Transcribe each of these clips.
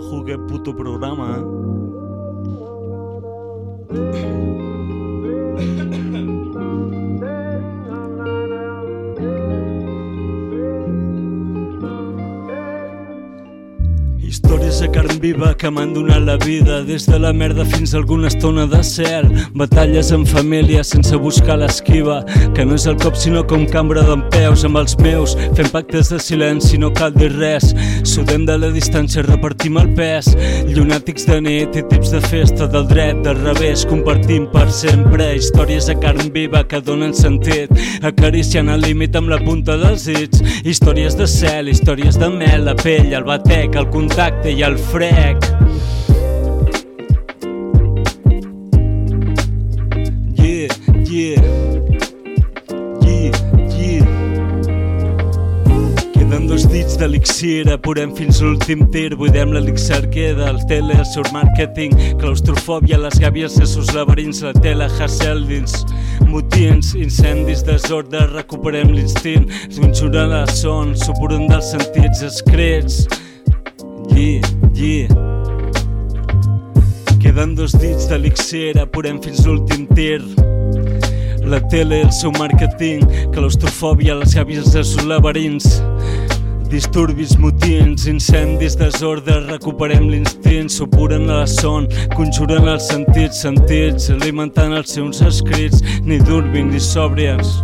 Ojo, que puto programa, Històries a carn viva que m'han donat la vida, des de la merda fins a alguna estona de cel. Batalles en família sense buscar l'esquiva, que no és el cop sinó com cambra dempeus amb els meus, fent pactes de silenci, no cal dir res. Sudem de la distància, repartim el pes, llunàtics de nit i tips de festa, del dret, del revés, compartim per sempre. Històries a carn viva que donen sentit, acariciant el límit amb la punta dels dits. Històries de cel, històries de mel, la pell, el batec, el contacte i el frec. Yeah, yeah, yeah, yeah. Queden 2 dits d'elixir, apurem fins l'últim tir, buidem l'elixir, queda el tele, el seu màrqueting, claustrofòbia, les gàbies de sus laberints, la tela, Hasseldins, motins, incendis, desordre, recuperem l'instint, conjuren la son, supuren dels sentits, escrits. Yeah, yeah. Queden 2 dits d'elixir, apurem fins l'últim tir. La tele, el seu màrqueting, claustrofòbia, les gàbies dels seus laberints, disturbis, motins, incendis, desordre, recuperem l'instint, supuren la son, conjuren els sentits, alimentant els seus escrits, ni dormin ni sòbries.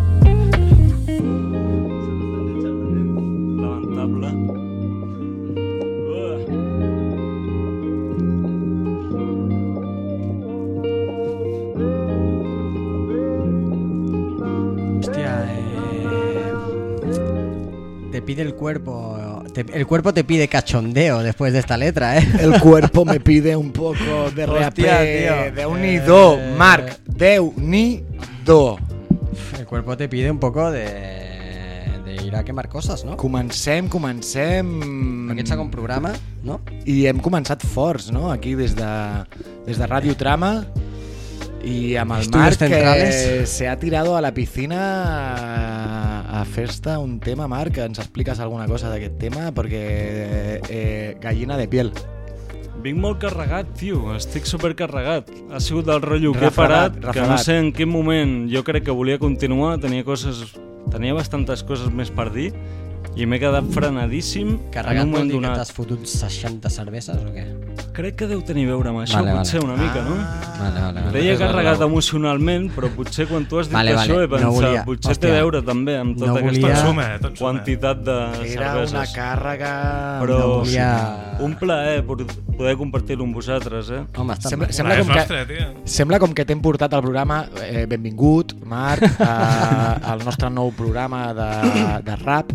El cuerpo te pide cachondeo después de esta letra, ¿eh? El cuerpo me pide un poco de rap. Déu-n'hi-do, Marc, Déu-n'hi-do. El cuerpo te pide un poco de ir a quemar coses, no? Comencem. Aquest segon programa, no? I hem començat forts, no? Aquí des de Radio Trama. Y a Marc que se ha tirado a la piscina a fer-te un tema. Marc, ens expliques alguna cosa d'aquest tema? Perquè gallina de piel. Vinc molt carregat, tio, estic supercarregat. Ha sigut el rotllo que he parat, que no sé en quin moment. Jo crec que volia continuar, tenia bastantes coses més per dir i m'he quedat frenadíssim. Carregat vol dir que t'has fotut 60 cerveses o què? Crec que deu tenir a veure amb això, potser una mica, no? Vale. Deia carregat emocionalment, però potser quan tu has dit això he pensat, potser té a veure també amb tota aquesta quantitat de cerveses. Era una càrrega... Però un plaer poder compartir-ho amb vosaltres, eh? Home, sembla com que t'hem portat al programa, benvingut, Marc, al nostre nou programa de rap.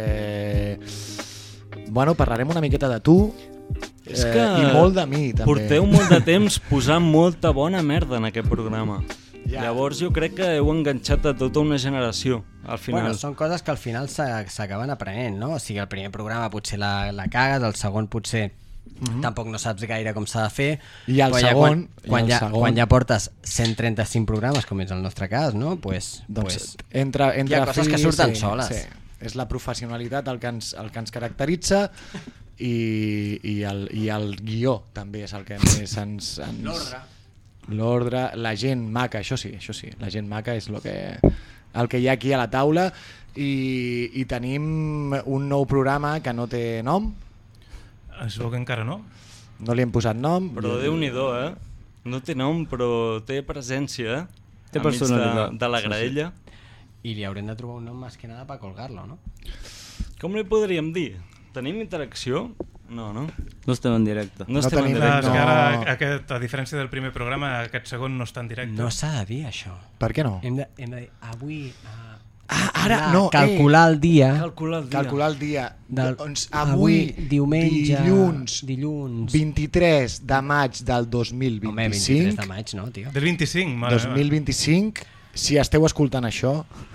Bueno, parlarem una miqueta de tu i molt de mi també. Porteu molt de temps posant molta bona merda en aquest programa. Llavors jo crec que heu enganxat a tota una generació al final. Bueno, són coses que al final s'acaben aprenent, no? O sigui, el primer programa potser la cagues, el segon potser tampoc no saps gaire com s'ha de fer, i el segon quan ja portes 135 programes, com és el nostre cas, no? Pues hi ha coses que surten soles. Sí. És la professionalitat el que ens caracteritza i el guió també és el que més ens... L'ordre, la gent maca, això sí, la gent maca és el que hi ha aquí a la taula i tenim un nou programa que no té nom. Es veu que encara no. No li hem posat nom. Però Déu-n'hi-do, no té nom però té presència, té personalitat de la graella. I li haurem de trobar un nom més que nada per colgar-lo, no? Com li podríem dir? Tenim interacció? No. No estem en directe. No estem en directe. És que ara, a diferència del primer programa, aquest segon no està en directe. No s'ha de dir això. Per què no? Hem de dir avui... Calcular el dia. Calcular el dia. Doncs avui, diumenge... Dilluns 23 de maig del 2025. Home, 23 de maig, no, tio? Del 25, mare 2025. Si esteu escoltant això,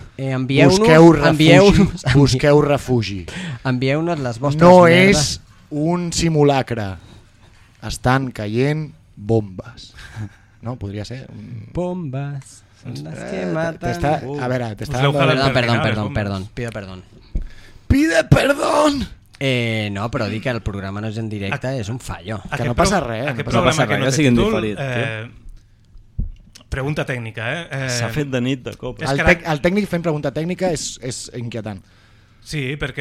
envieu-nos busqueu refugi. Envieu-nos les vostres no merdes. És un simulacre. Estan caient bombes. No, podria ser. Bombes són les que matan. A veure, Perdón. Pido perdón. Pide perdón. No, però dic que el programa no és en directe, és un fallo. Que no passa res. Aquest no programa passa que no res. té Siguin títol... diferit, Pregunta tècnica, S'ha fet de nit de cop. El tècnic fent pregunta tècnica és inquietant. Sí, perquè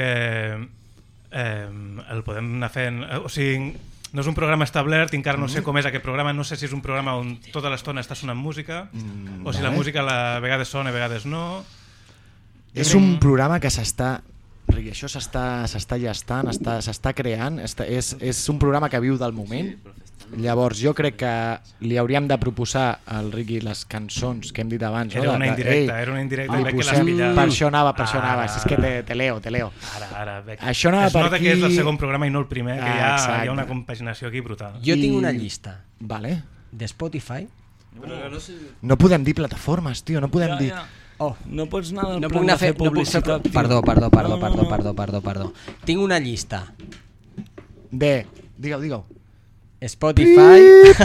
el podem anar fent... O sigui, no és un programa establert, encara no sé com és aquest programa, no sé si és un programa on tota l'estona està sonant música, o si la música a vegades sona, a vegades no... És un programa que s'està... Això s'està gestant, s'està creant, és un programa que viu del moment. Llavors jo crec que li hauríem de proposar al Riqui les cançons que hem dit abans. Era una indirecta, veig que l'has pillat. Per això anava, si és que te leo. Ara, veig. Això anava es per nota aquí... que és el segon programa i no el primer, que hi ha una Exacte. compaginació aquí brutal. Jo tinc una llista Vale. de Spotify. No podem dir plataformes, tio, no podem dir... Oh, No pots anar del no plan puc anar de fer no puc fer... publicitat, tio. Perdó. Tinc una llista. Digue-ho. Spotify.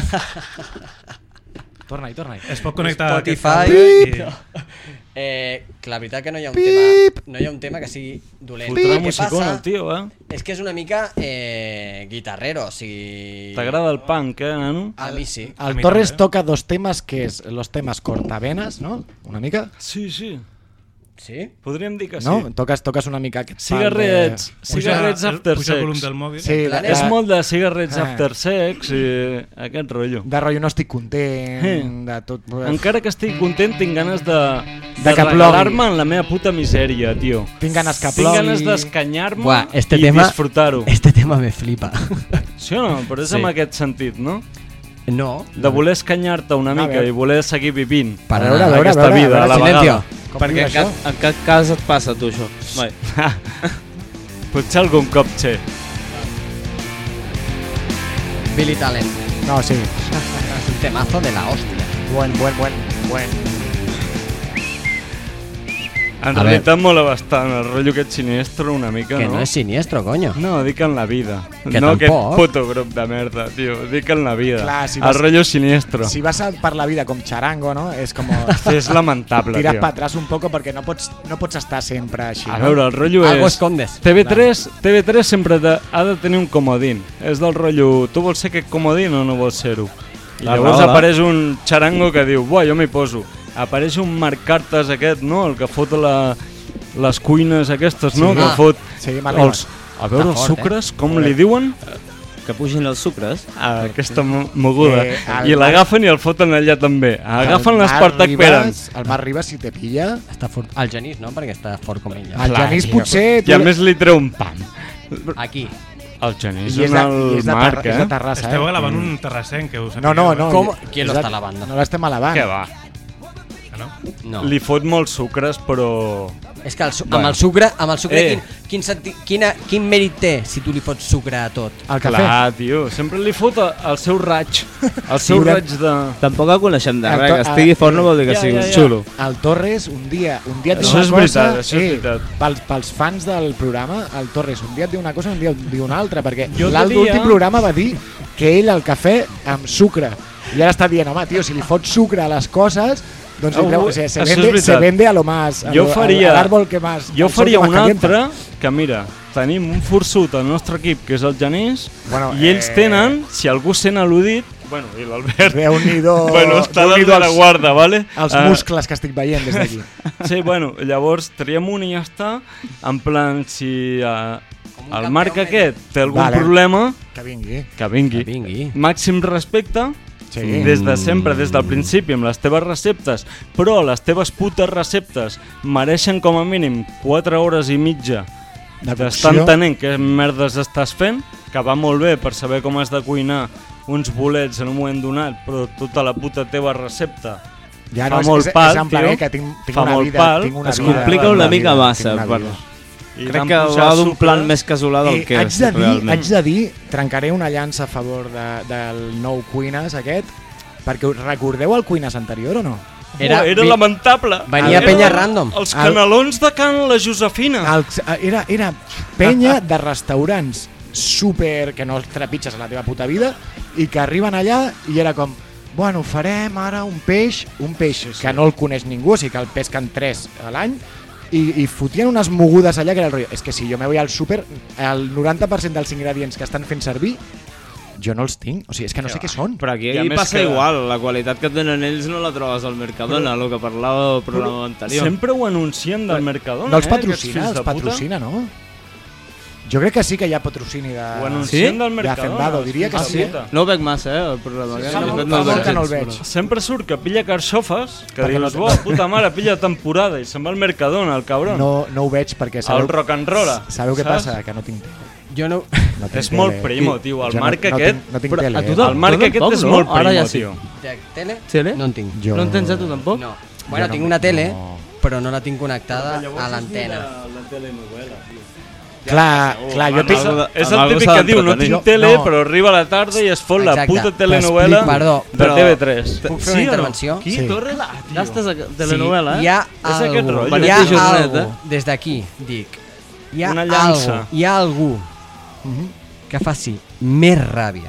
Torna-hi. Es pot connectar Spotify. i... La veritat que no hi ha un tema que sigui dolent. Fotrà El que musicón passa el tio, és que és una mica guitarrero, o sigui... T'agrada el punk, nano? A mi sí. El mi Torres també. toca dos temes que és los temes cortavenas, no? Una mica? Sí. Sí? Podríem dir que sí. No? Toques una mica aquest Cigarrets after puja el volum sex. del mòbil. Sí, És molt de cigarrets Ah. after sex i aquest rotllo. de rotllo no estic content, de tot... Encara que estic content, tinc ganes de que regalar-me en la meva puta misèria, tio. Tinc ganes que Tinc plogui. ganes d'escanyar-me Buah, i disfrutar-ho. Este tema me flipa. Sí o no? Però és Sí. en aquest sentit, no? No. De voler escanyar-te una mica veure. i voler seguir vivint Per A veure, aquesta vida a la silencio. vegada. Perquè en cap cas et passa a tu això. Mai. Potser algun cop, che. Billy Talent. No, sí. Es un temazo de la hostia. Buen. En A realitat mola bastant el rotllo aquest siniestro una mica, Que no? no es siniestro, coño. No, dic en la vida. Que no tampoc. aquest puto grup de merda, tio. Dic en la vida. Clar, si El vas- rotllo siniestro. Si vas per la vida com charango, no? És com... És lamentable, Tiras tio. para atrás un poco perquè no pots estar sempre així. A no? veure, el rotllo Algo és... escondes. TV3 sempre ha de tenir un comodín. És del rotllo, tu vols ser aquest comodín o no vols ser-ho? I La llavors raó, apareix un xarango que diu, buah, jo m'hi poso. Apareix un Marc Cartes aquest, no? El que fot les cuines aquestes, no? Sí. Que fot Sí, m'arribes. A veure, Està els fort, sucres, com li diuen? Que pugin els sucres. Aquesta moguda. el I l'agafen i el foten allà també. Agafen El l'Espartac Marc Peren. Ribas- El Marc Ribas, si te pilla... Està fort. El Genís, no? Perquè està fort com ella. El Genís potser... I a més li treu un pam. Aquí. El Genís I és és el Marc, és de eh? Terrassa, Esteu eh? gravant un terrassenc, que us No. Com? Qui lo és de- està lavando? No l'estem alabant. Què va? No? No. Li fot molts sucres, però... És que Bueno. amb el sucre Eh. quin mèrit té si tu li fots sucre a tot? El cafè. Clar, tio, sempre li fot el seu raig. El seu Sí, raig de... Tampoc el coneixem de El res, to- que estigui fort no vol dir que Ja, sigui ja, un ja. xulo. El Torres un dia diu Això una és cosa... veritat, això és veritat. Pels fans del programa, el Torres un dia et diu una cosa i un dia et diu una altra, perquè Jo l'últim diria- programa va dir que ell el cafè amb sucre. I ara està dient, home, tio, si li fots sucre a les coses, doncs li treu, o sigui, això és veritat. se vende a lo más... Jo faria- a l'àrbol que más... Jo al sol faria que más un calienta. altre, que mira, tenim un forçut al nostre equip, que és el Genís, Bueno, i ells tenen, si algú sent al·ludit, bueno, i l'Albert, Déu-n'hi-do... bueno, està dalt Déu-n'hi-do de la guarda, vale? Els Ah, muscles que estic veient des d'aquí. Sí, bueno, llavors triem un i ja està, en plan, si un el campió Marc mèdic. aquest té algun Vale. problema, Que vingui. que vingui. Vingui. Màxim respecte, Sí. des de sempre, des del principi, amb les teves receptes, però les teves putes receptes mereixen com a mínim 4 hores i mitja De d'estar cocció. entenent què merdes estàs fent, que va molt bé per saber com has de cuinar uns bolets en un moment donat, però tota la puta teva recepta Ja fa no, molt és pal, en plan, tio. que tinc Fa una molt vida, pal. tinc una Es vida, complica tinc una una mica vida, massa, tinc una bueno. vida. i Crec van que posar va d'un sucre. plan més casolà del que haig és de dir, realment. haig de dir, trencaré una llança a favor del nou Cuines aquest, perquè us recordeu el Cuines anterior o no? Era lamentable. Venia Era penya random. Els canelons de Can la Josefina. Era penya de restaurants super que no els trepitges a la teva puta vida i que arriben allà i era com bueno, farem ara un peix que no el coneix ningú, o sigui que el pesquen 3 a l'any i fotien unes mogudes allà que era el rotllo. És que si jo me voy al súper, el 90% dels ingredients que estan fent servir jo no els tinc, o sigui, és que no sé què són. Però aquí I a més passa que- igual, la qualitat que tenen ells no la trobes al Mercadona, el que parlava del programa anterior. Sempre ho anuncien del Mercadona, No els aquests patrocina, fills els de puta. patrocina, no? Jo crec que sí que hi ha patrocini de... Ho anuncien Sí? del De Mercadona. Hacendado, diria que els sí, fills de eh? puta. No ho veig massa, el programa. Sí, de fa fet, molt- no el fa molt veig que no el gens, veig. Sempre surt que pilla carxofes, que Perquè dius, no- puta mare, pilla temporada, i se'n va al Mercadona, el cabron. No ho veig perquè El rock and roll. Sabeu què saps? passa? Que no tinc... Jo no... No tinc És molt tele. primo, tio, el Jo marc no aquest... tinc, no tinc Però tele, a tu eh? tampoc? El marc aquest tampoc, és no? molt Ara primo, ja sí. tio. Tele? Tele? No en tinc. Jo- No en tens a tu tampoc? No. Bueno, no- tinc una tele, no. però no la tinc connectada a l'antena. La telenovela, tio. Clar, jo És, tinc... és amb el algú típic s'ha que diu, no d'entretenir. tinc tele, No. però arriba a la tarda i es fot la Exacte. puta telenovela T'explico. Perdó, de però- TV3. Puc fer una intervenció? Qui? Sí. Torres? Gastes a telenovela, Hi ha És aquest algú, rotllo. hi Benet ha i Jornet, algú, des d'aquí, dic, hi ha Una llança. algú, hi ha algú que faci més ràbia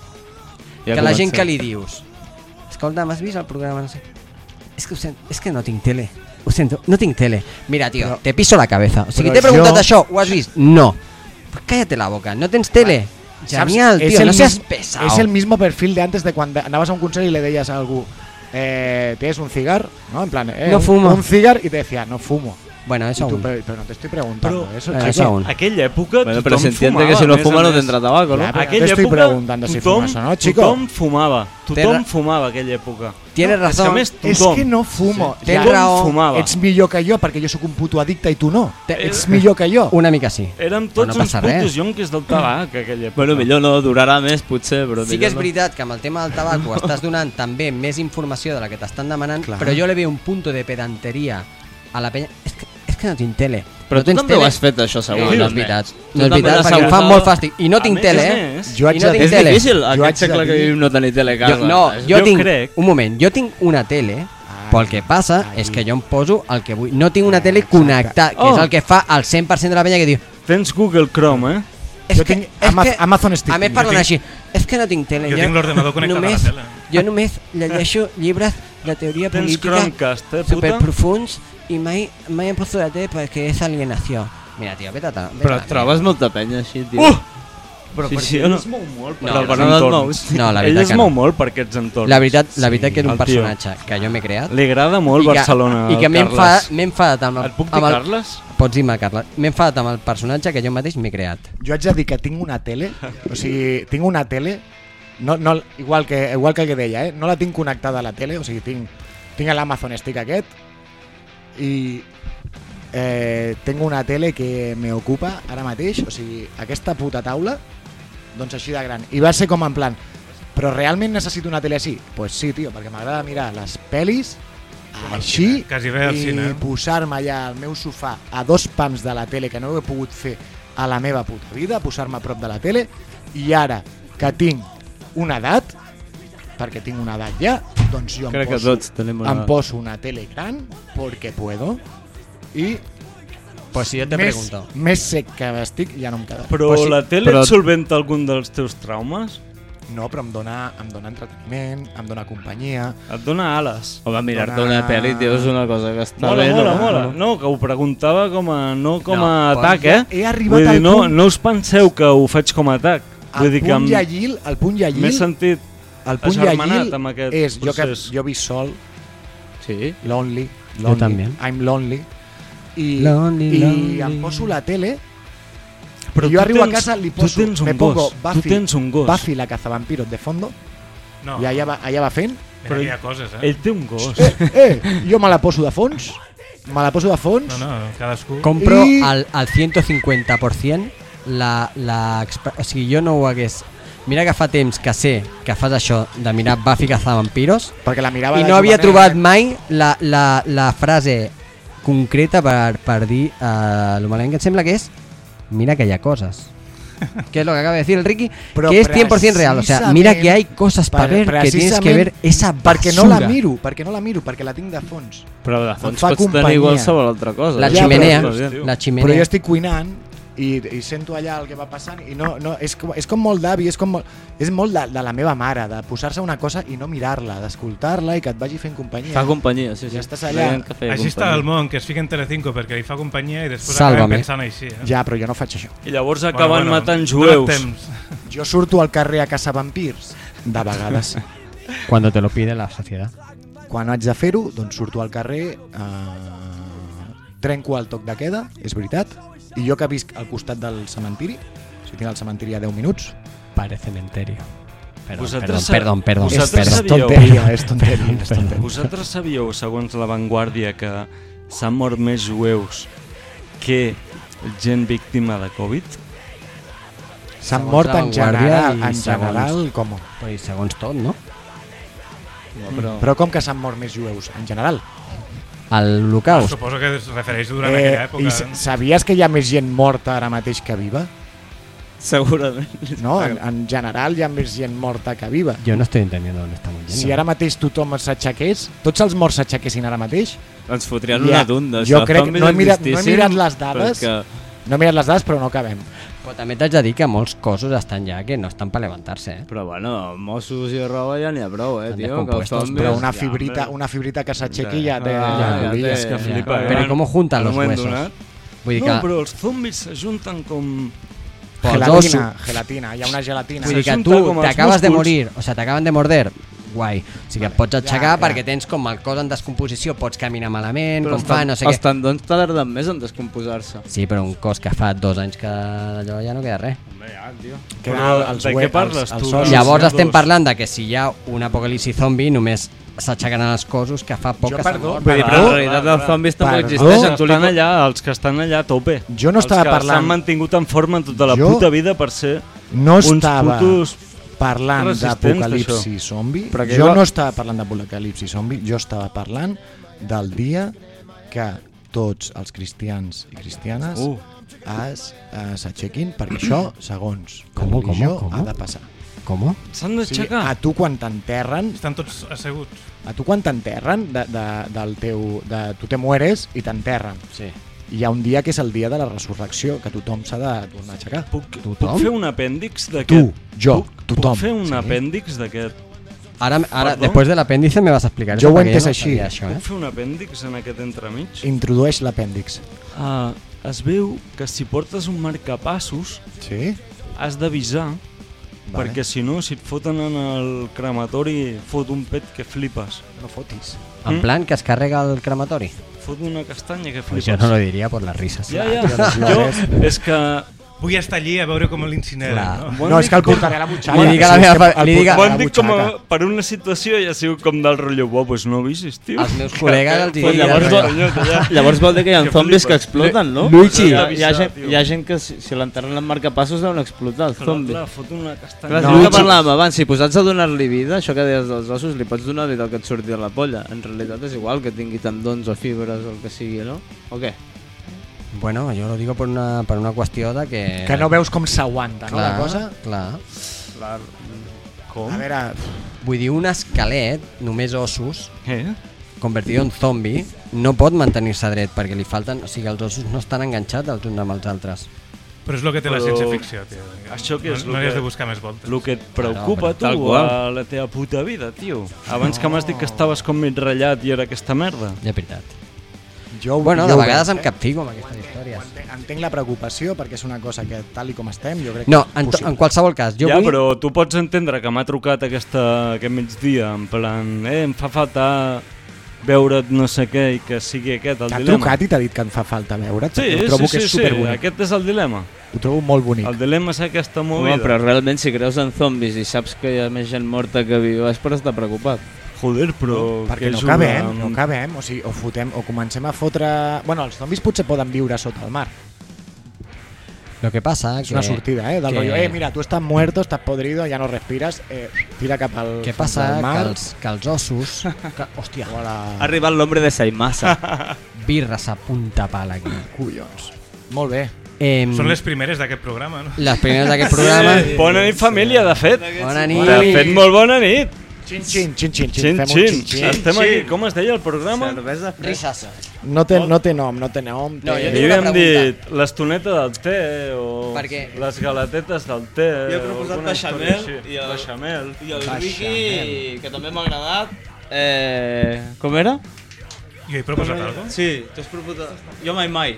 Ja que la gent comencem. que li dius escolta, m'has vist el programa? No sé. És que, és que no tinc tele. Ho sento, no tinc tele. Mira, tio, Però- te piso la cabeza. O sigui, però t'he preguntat jo- això, ho has vist? No. Pues cállate la boca, no tens tele. Genial, Saps? tío, no seas mismo- pesado. Es el mismo perfil de antes de cuando anaves a un concert y le decías a algú ¿tienes un cigar? ¿No? En plan, No fumo. Un cigar y te decía, no fumo. Bueno, Y eso tú, aún. pero no te estoy preguntando Però- eso, Eso chico. aún. Aquella època Bueno, pero tothom se entiende fumava, que si no a més fuma a no més. tendrá tabaco, ¿no? Ya, pero Aquella te estoy època, preguntando si fumas o no, chico. Tothom fumava. Té Tothom ra- fumava aquella època. Tienes És que razón. a més, És tothom. que no fumo. Tens Ja raó. fumava. Ets millor que jo perquè jo sóc un puto addicte i tu no. Te- Ets millor que jo. Una mica sí. Érem Però tots no uns passa res. putos yonquis del tabac, aquella època. Bueno, millor no, durarà més, potser, però Sí que és millor no. veritat que amb el tema del tabaco estàs donant també més informació de la que t'estan demanant, Clar. però jo le veo un punto de pedanteria a la penya. És que no tinc tele. Però no tu també ho has fet, això, No, segur. no és també. veritat. Tu No és també veritat, l'has perquè em fa abusat. molt fàstic. I no tinc A tele, més, eh? més, Jo haig I no de tinc És tele. difícil Jo haig aquest de segle que dir- vivim no tenir tele a casa. No, Jo jo tinc... crec- Un moment, jo tinc una tele, però el que passa és que jo em poso el que vull. No tinc una tele Exacte. connectada, que és el que fa el 100% de la penya que diu Tens Google Chrome, eh? Jo tinc Amazon Stick. A més parlen així, és que no tinc tele. Jo tinc l'ordenador connectat a la només, tele. Jo només llegeixo llibres de teoria Tens política Chromecast, puta? superprofuns i mai em poso la tele perquè és alienació. Mira, tio, vete a la Però et trobes molta penya així, tio. Però Sí, perquè sí, ell o no? es mou molt per No, aquests però no et entorns. mous. No, la Ell veritat es que mou no. molt per aquests entorns. La veritat que és un el tio. personatge que jo m'he creat Li agrada molt i que, Barcelona, i que al m'he Carles. enfadat amb el... Et puc dir amb el Carles? Pots dir-me Carles. M'he enfadat amb el personatge que jo mateix m'he creat. Jo haig de dir que tinc una tele, o sigui, tinc una tele, no, igual que el que deia, no la tinc connectada a la tele, o sigui, tinc l'Amazon Stick aquest i tinc una tele que me ocupa ara mateix, o sigui, aquesta puta taula, doncs així de gran. I va ser com en plan, però realment necessito una tele així? Pues sí, tio, perquè m'agrada mirar les pel·lis així Quasi bé al i cine. posar-me allà al meu sofà a 2 pams de la tele que no ho he pogut fer a la meva puta vida, posar-me a prop de la tele, i ara que tinc una edat, perquè tinc una edat ja, doncs jo Crec que tots tenim una... em poso una tele gran porque puedo i Pues si jo te pregunto. més sec que estic ja no em queda. Però Pues sí, la tele però- et solventa algun dels teus traumes? No, però em dona entreteniment, em dona companyia. Et dona ales. Home, mirar-te Dona- una pel·li, tio, és una cosa que està Mola, bé, mola, no? mola. No, que ho preguntava com a, no com No, a quan atac, ja he arribat Vull dir, al no, punt- no us penseu que ho faig com a atac. Vull El dir que punt em- lleiil, el punt m'he lleiil, sentit el punt agermanat lleiil amb aquest és procés. jo visc sol, Sí? lonely, Jo també. I'm lonely, i Lonely. em poso la tele. Però I jo tu arribo a tens- casa, li tu poso, tens un me pongo gos, tu tens un gos. Buffy la cazavampiros de fondo, No, i allà va fent. mira que hi ha coses, eh? Ell té un gos. Jo me la poso de fons, No, cadascú... Compro I- al 150% o sigui, jo no ho hagués... Mira que fa temps que sé que fas això de mirar Buffy cazavampiros perquè la mirava i de no havia jovenet. trobat mai la frase concreta per dir el malament que em sembla que és mira que hi ha coses. Que es lo que acaba de decir el Ricky, Però que es 100% real. O sea, mira que hay cosas para ver que tienes que ver esa basura. perquè no la miro, perquè la tinc de fons. Però de fons fa pots companyia. tenir qualsevol altra cosa. La Ja, chimenea, però- la Però chimenea. jo estic cuinant i sento allà el que va passant i no, és com molt d'avi, és molt de la meva mare, de posar-se una cosa i no mirar-la, d'escoltar-la i que et vagi fent companyia. Fa companyia, sí. Ja estàs allà. Així està el món, que es fica en Telecinco perquè li fa companyia i després Sálvame. acaben pensant així. Ja, però jo no faig això. I llavors acaben matant donat jueus. temps. Jo surto al carrer a caçar vampirs, de vegades. Cuando te lo pide la sociedad. Quan haig de fer-ho, doncs surto al carrer, trenco el toc de queda, és veritat, i jo que visc al costat del cementiri, o sigui, tinc el cementiri a 10 minuts, Parece cementerio. Vosaltres Perdón. Vosaltres és sabíeu- tonteria. Vosaltres sabíeu, segons La Vanguardia, que s'han mort més jueus que gent víctima de Covid? S'han Segons mort La en Vanguardia general, i segons- com? Però i segons tot, no? Però com que s'han mort més jueus, en general? L'Holocaust. Suposo que es refereix durant aquella època. I sabies que hi ha més gent morta ara mateix que viva? Segurament. No, en general hi ha més gent morta que viva. Yo no estoy entendiendo dónde estamos yendo. Si ara mateix tothom s'aixequés, tots els morts s'aixequessin ara mateix, Ens fotrien Ja, una tunda. jo Si crec- els zombis no he mirat existissin, les dades. perquè- no he mirat les dades però no acabem. Però també t'haig de dir que molts cossos estan ja que no estan per levantar-se, eh? Però bueno, Mossos i roba ja n'hi ha prou, Estan tio. Que els descompuestos, zombis... Però Ja, una fibrita que s'aixequi ja té... Ja té, ja que flipa, Pero ¿y cómo juntan En los un moment huesos? donat. Vull dir No, que, però els zombis s'ajunten com... Gelatina, hi ha una gelatina. vull dir que s'ajunta tu com els t'acabes de músculs. morir, o sigui, t'acaben de morder, guai. O sigui, et pots aixecar ja. perquè tens com el cos en descomposició, pots caminar malament, Però com fa, no sé els què. tendons tarden més en descomposar-se. Sí, però un cos que fa 2 anys que allò ja no queda res. Però de què parles tu? ossos. Llavors dos. estem parlant de que si hi ha un apocalipsi zombi només s'aixecaran els cossos que fa poc Jo, que s'han perdó, mort. Vull dir, però en realitat els zombis també existeixen. Els que estan allà a tope. Jo no estava Els que parlant- s'han mantingut en forma tota la Jo puta vida per ser No uns estava putos... parlant resistents, d'apocalipsi zombi. Però que Jo jo- no estava parlant d'apocalipsi zombi, jo estava parlant del dia que tots els cristians i cristianes s'aixequin, perquè això, segons Com? religió, ha de passar. Com? S'han O sigui, d'aixecar. a tu quan t'enterren, Estan tots asseguts. tu te mueres i t'enterren. Sí. Hi ha un dia que és el dia de la resurrecció, que tothom s'ha de tornar a aixecar. Puc fer un apèndix d'aquest? Jo, tothom. Puc fer un Sí. apèndix d'aquest? Ara Perdó? después del apéndice me vas a explicar Jo eso ho he perquè entès no així. sabia això, Puc fer un apèndix en aquest entremig? Introdueix l'apèndix. Es veu que si portes un marcapassos Sí? has d'avisar, Vale. perquè si no, si et foten en el crematori, fot un pet que flipes. No fotis. En plan que es carrega el crematori. Fot una castanya que Pues flipes. yo no lo diría por las risas. Ja, Tio, les jo, flores. és que Vull estar allí a veure com l'incineren, Clar. no? No, és que el portaré a la butxaca. Li dic a la Sí, és meva que el li dic a- portaré m'ho a la han dit com butxaca. per una situació i ha sigut com del rotllo, bo, pues no avisis, tio. Els meus col·legues els Pues diria... llavors, rotllo, llavors vol dir que hi ha Que zombis que flipes. exploten, no? Luigi. Hi ha, Tio. hi ha gent que si l'enterren en marcapassos deuen explotar, els Clar, zombis. clar, fot una castanya. Clar, No, és el que Luigi. parlàvem abans, si posats a donar-li vida, això que deies dels ossos, li pots donar vida al que et surti de la polla. En realitat és igual que tingui tendons o fibres o el que sigui, no? O què? Bueno, yo lo digo por una qüestió de que... Que no veus com s'aguanta, no, la cosa? Clar. Com? A veure, Vull dir, un esquelet, només ossos, convertido en zombi, no pot mantenir-se dret perquè li falten... O sigui, els ossos no estan enganxats els uns amb els altres. Però és el que té la Però- ciència-ficció, tio. Això que és no lo hi has que- de buscar més voltes. El que et preocupa, Tal tu, qual. a la teva puta vida, tio. Abans que m'has dit que estaves com mig ratllat i era aquesta merda. Ja, veritat. jo Bueno, de ho vegades veig, em capfico amb aquestes històries. Entenc la preocupació perquè és una cosa que tal i com estem jo crec No, que és en possible. qualsevol cas, jo ja, vull... però tu pots entendre que m'ha trucat aquest migdia, en plan, em fa falta veure't no sé què i que sigui aquest el T'ha dilema. trucat i t'ha dit que em fa falta veure't? Sí, Ho trobo sí, que és sí, superbonic. aquest és el dilema. Ho trobo molt bonic. El dilema és aquesta Home, movida. però realment si creus en zombis i saps que hi ha més gent morta que viva és per estar preocupat. Joder, però... Perquè que no és cabem, una- no cabem, o sigui, o comencem a fotre... Bueno, els zombis potser poden viure sota el mar. Lo que passa És una sortida, del que- rotllo, mira, tu estàs muerto, estàs podrido, ja no respires, tira cap al Què fons passa? del mar. Que els ossos... Que, hòstia, O a la... Ha arribat l'hombre de Saimasa. birres a punta pala aquí. Collons. Molt bé. Són les primeres d'aquest programa, no? Les primeres d'aquest programa. Bona nit, família, de fet. Bona nit. De fet, molt bona nit. Xin, fem un Xin. xin. Estem aquí. Com es deia el programa? Cervesa Risassa. No té nom. No, jo té- tinc una Havíem pregunta. dit l'estoneta del té o Per què? les galetetes del té. Jo he o proposat alguna història beixamel així. i el- Beixamel. I el Baixa, Ricky, que també m'ha agradat. Com era? Jo he proposat alguna cosa? Sí, t'has proposat... Jo mai.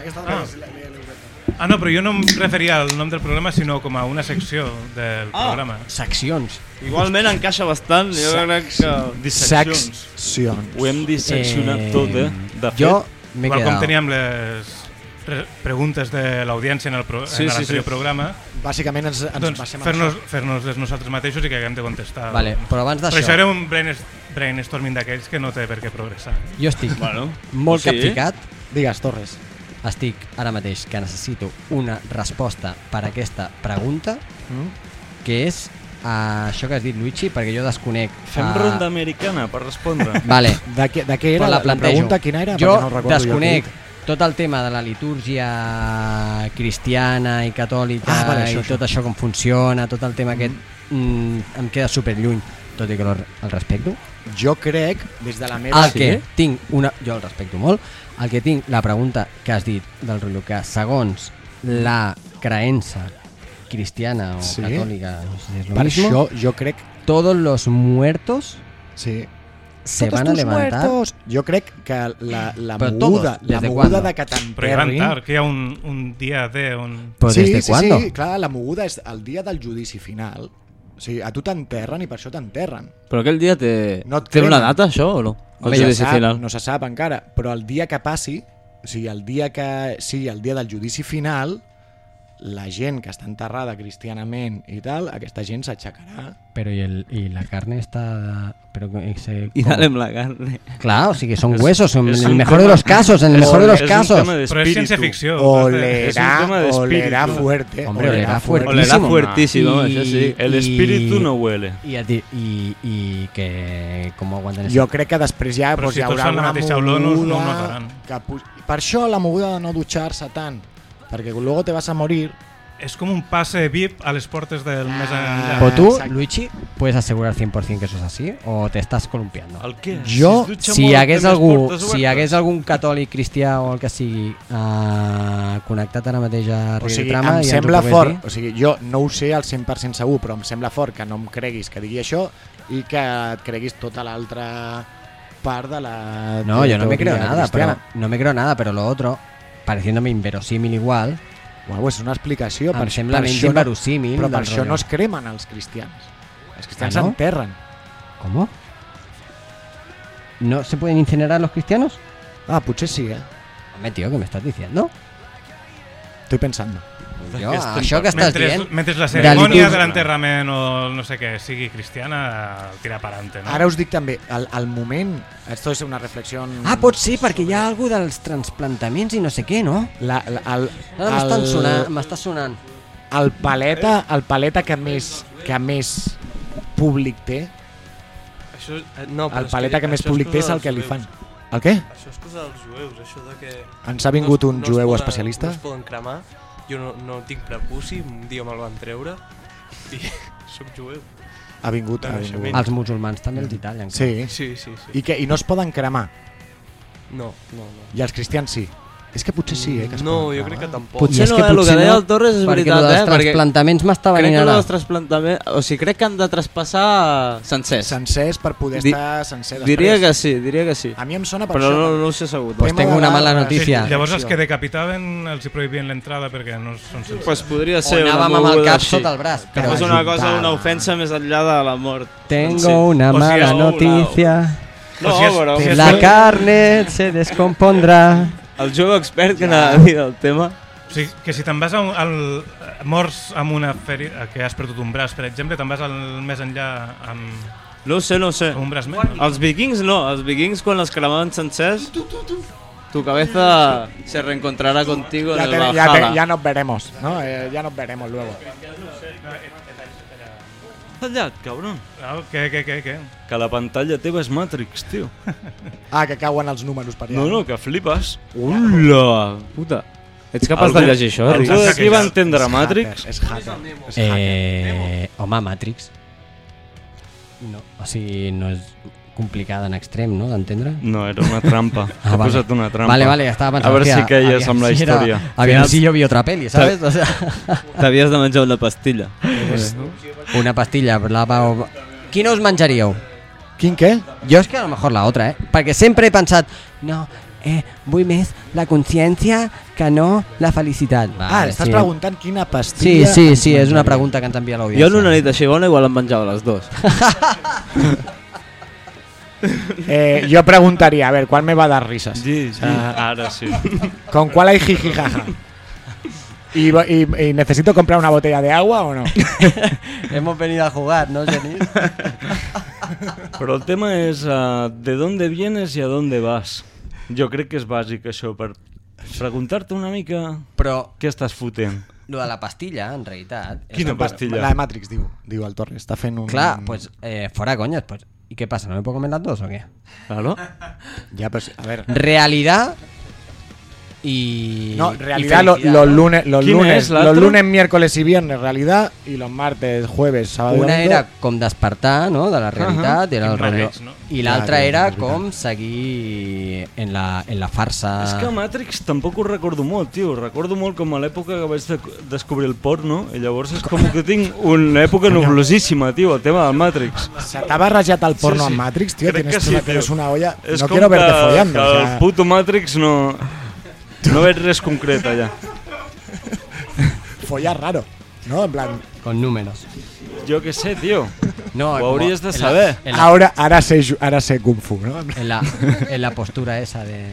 Ah, no, però jo no em referia al nom del programa, sinó com a una secció del programa. Seccions. Igualment encaixa bastant, jo crec que... Disseccions. Seccions. Ho hem disseccionat tot, De fet, Jo m'he Igual com quedat... teníem les preguntes de l'audiència en l'anterior programa, Bàsicament ens doncs basem en fer-nos-les nosaltres mateixos i que haguem de contestar. Vale, però abans Però això d'això, era un brainstorming d'aquells que no té per què progressar. jo estic Bueno, molt sí. capficat. Digues, Torres. Estic ara mateix que necessito una resposta per a aquesta pregunta, que és això que has dit, Luigi, perquè jo desconec... fem ronda americana per respondre. Vale, De què però era la la plantejo. pregunta? Quina era? Jo Perquè no recordo desconec jo tot el tema de la litúrgia cristiana i catòlica vale, i tot això com funciona, tot el tema aquest em queda superlluny, tot i que el respecto. Jo crec, des de la meva... El que tinc una... Jo el respecto molt. El que tinc, la pregunta que has dit del rotllo, que segons la creença cristiana o Sí. catòlica, no sé si és lo Per mismo, això jo crec... todos los muertos Sí. se Todos van a tus levantar. muertos. Jo crec que la Però moguda, todos, ¿desde la moguda cuándo? de que Però hi van t'enterrin... tard, que hi ha un dia de... Pues sí, ¿desde sí, cuándo? sí, clar, la moguda és el dia del judici final. O sigui, a tu t'enterren i per això t'enterren. Però aquell dia té No et una cremen. data, això, o no? No El se judici sap, final. no se sap encara, però el dia que passi, o sigui, el dia que sigui el dia del judici final, la gent que està enterrada cristianament i tal, aquesta gent s'aixecarà. Pero y la carne está... Pero ese, I ¿cómo? dale amb la carne. Claro, sí que son huesos, en es el un mejor de tema- los casos, en el mejor de los casos. Però és ciència-ficció. Olerà, És un tema de olerà espíritu. fuerte. Hombre, olerà fuerte. Olerà Fuertísimo. fuertísimo, això sí. El espíritu no huele. Y que como aguantan Jo crec que després ja Però doncs, si hi tots haurà fan la una mateixa olor, no ho moguda notaran. per això la moguda de no dutxar-se tant, perquè luego te vas a morir. És com un passe VIP a les portes del més enllà. ¿O tú, exacto. Luigi, puedes asegurar 100% que eso es así o te estás columpiando? El què? Jo, es dutxa Si molt, hi té hagués, més algú, portes si hi obertes. hagués algun catòlic cristià o el que sigui connectat ara mateix a O sigui, Radiotrama em i ens ho sembla pogués fort, dir. o sigui, jo no ho sé al 100% segur, però em sembla fort que no em creguis que digui això i que et creguis tota l'altra part de la No, yo no me creo teoria nada, cristiana. pero lo otro, pareciéndome inverosímil igual, Uau, és una explicació. em sembla menys això inverosímil. però per del això rotllo. no es cremen els cristians. Els cristians Ah, no? s'enterren. ¿Cómo? ¿No se pueden incinerar los cristianos? Ah, potser sí, Hombre, tío, ¿qué me estás diciendo? Estoy pensando. Jo, Aquesta això que estàs dient... Mentre la de cerimònia litúrgia. de l'enterrament o no sé què sigui cristiana, tira per ante, no? Ara us dic també, el moment... Esto és una reflexió... Ah, pot ser, perquè hi ha algú dels transplantaments i no sé què, no? Ara m'està sonant. El paleta que més públic té, Això, no, però el és paleta que més això és públic té és cosa el que li dels fan. jueus. El què? Això és cosa dels jueus, això de que... Ens ha vingut un es jueu poden- especialista? No es poden cremar. Jo no tinc prepuci, un dia me'l van treure i sóc jueu. Ha vingut. De Ha vingut. naixement. Els musulmans també els tallen. Sí. Sí. I no es poden cremar. No. I els cristians sí. És que potser sí, que es No, poden jo cremar. crec que tampoc. Potser I és no, que el que potser deia no, el Torres és perquè veritat, lo dels perquè transplantaments m'està crec venint que ara. els trasplantaments... O sigui, crec que han de traspassar sencers. Sencers per poder estar sencer després. Diria que sí. A mi em sona per Però això. no ho sé segur. Pues Tema tengo de una la- mala sí, notícia. Llavors els que decapitaven els hi prohibien l'entrada perquè no són sencers. Pues podria O ser una anàvem amb el moguda cap així. sota el braç. Que Però fos una cosa, ajuntada. una ofensa més enllà de la mort. tengo una O sigui, mala oh, noticia. No, O si és- però si és- La carne se descompondrà. el jove expert que n'ha de dir del tema... O sigui, que si te'n vas morts amb una ferida, que has perdut un braç, per exemple, te'n vas més enllà amb No ho sé. un braç més. No? Els vikings no, els vikings quan els cremaven sencers, tu cabeza se reencontrará contigo en el Valhalla. Ya nos veremos, ¿no? Ya nos veremos luego. Tallat, cabron. No, què? Que la pantalla teva és Matrix, tio. Ah, que cauen els números per allà. No, que flipes. Ula, puta. Ets capaç de llegir això, Algú Rick? d'aquí va entendre Matrix? És hacker. Home, Matrix. No, o sigui, no és complicada en extrem, no, d'entendre? No, era una trampa. T'he vale. posat una trampa. Vale, estava pensant. A veure hòstia, si queies amb la si història. Aviam si jo vi otra peli, ¿sabes? O sea, T'havies de menjar una pastilla. una pastilla. Qui no us menjaríeu? Quin què? Jo és que a lo mejor la otra, perquè sempre he pensat, no, vull més la consciència que no la felicitat. Vale, Estàs preguntant quina pastilla... Sí, és una pregunta que ens envia l'audiència. Jo en una nit així bona igual em menjava les dues. Yo preguntaría, a ver, ¿cuál me va a dar risas? Sí, ara sí. ¿Con cuál hay jijijaja? ¿Y necesito comprar una botella de agua o no? Hemos venido a jugar, ¿no, Genís? Però el tema és de dónde vienes i a dónde vas. Jo crec que és bàsic això, per preguntar-te una mica Però què estàs fotent. lo de la pastilla, en realitat... Quina pastilla? La de Matrix, diu el Torres. Està fent un... Clar, pues fuera coñas, pues ¿y qué pasa? ¿No me puedo comer las dos o qué? Claro. Ya, pues, a ver... Realidad y... No, y realidad felicidad, los ¿no? lunes, miércoles y viernes realidad y los martes, jueves, sábado y Una domingo. era com despertar, no?, de la realitat, era el Quin rotllo. mareig, no? I l'altra Clar, era és veritat. com seguir en la farsa. És que Matrix tampoc ho recordo molt, tio. Recordo molt com a l'època que vaig descobrir el porno i llavors és com que tinc una època nublosíssima, tio, el tema del Matrix. ¿Se te ha barrajat el porno Sí, sí. en Matrix, tío? Crec que Tienes sí, una tio. olla... És No com quiero verte que follando. o el sea, puto Matrix no veig res concret allà. follar raro, ¿no? En plan... Con números. Jo què sé, tio. No, Ho como hauries de en la- saber. en la- Ahora sé Kung Fu, ¿no? en la postura esa de...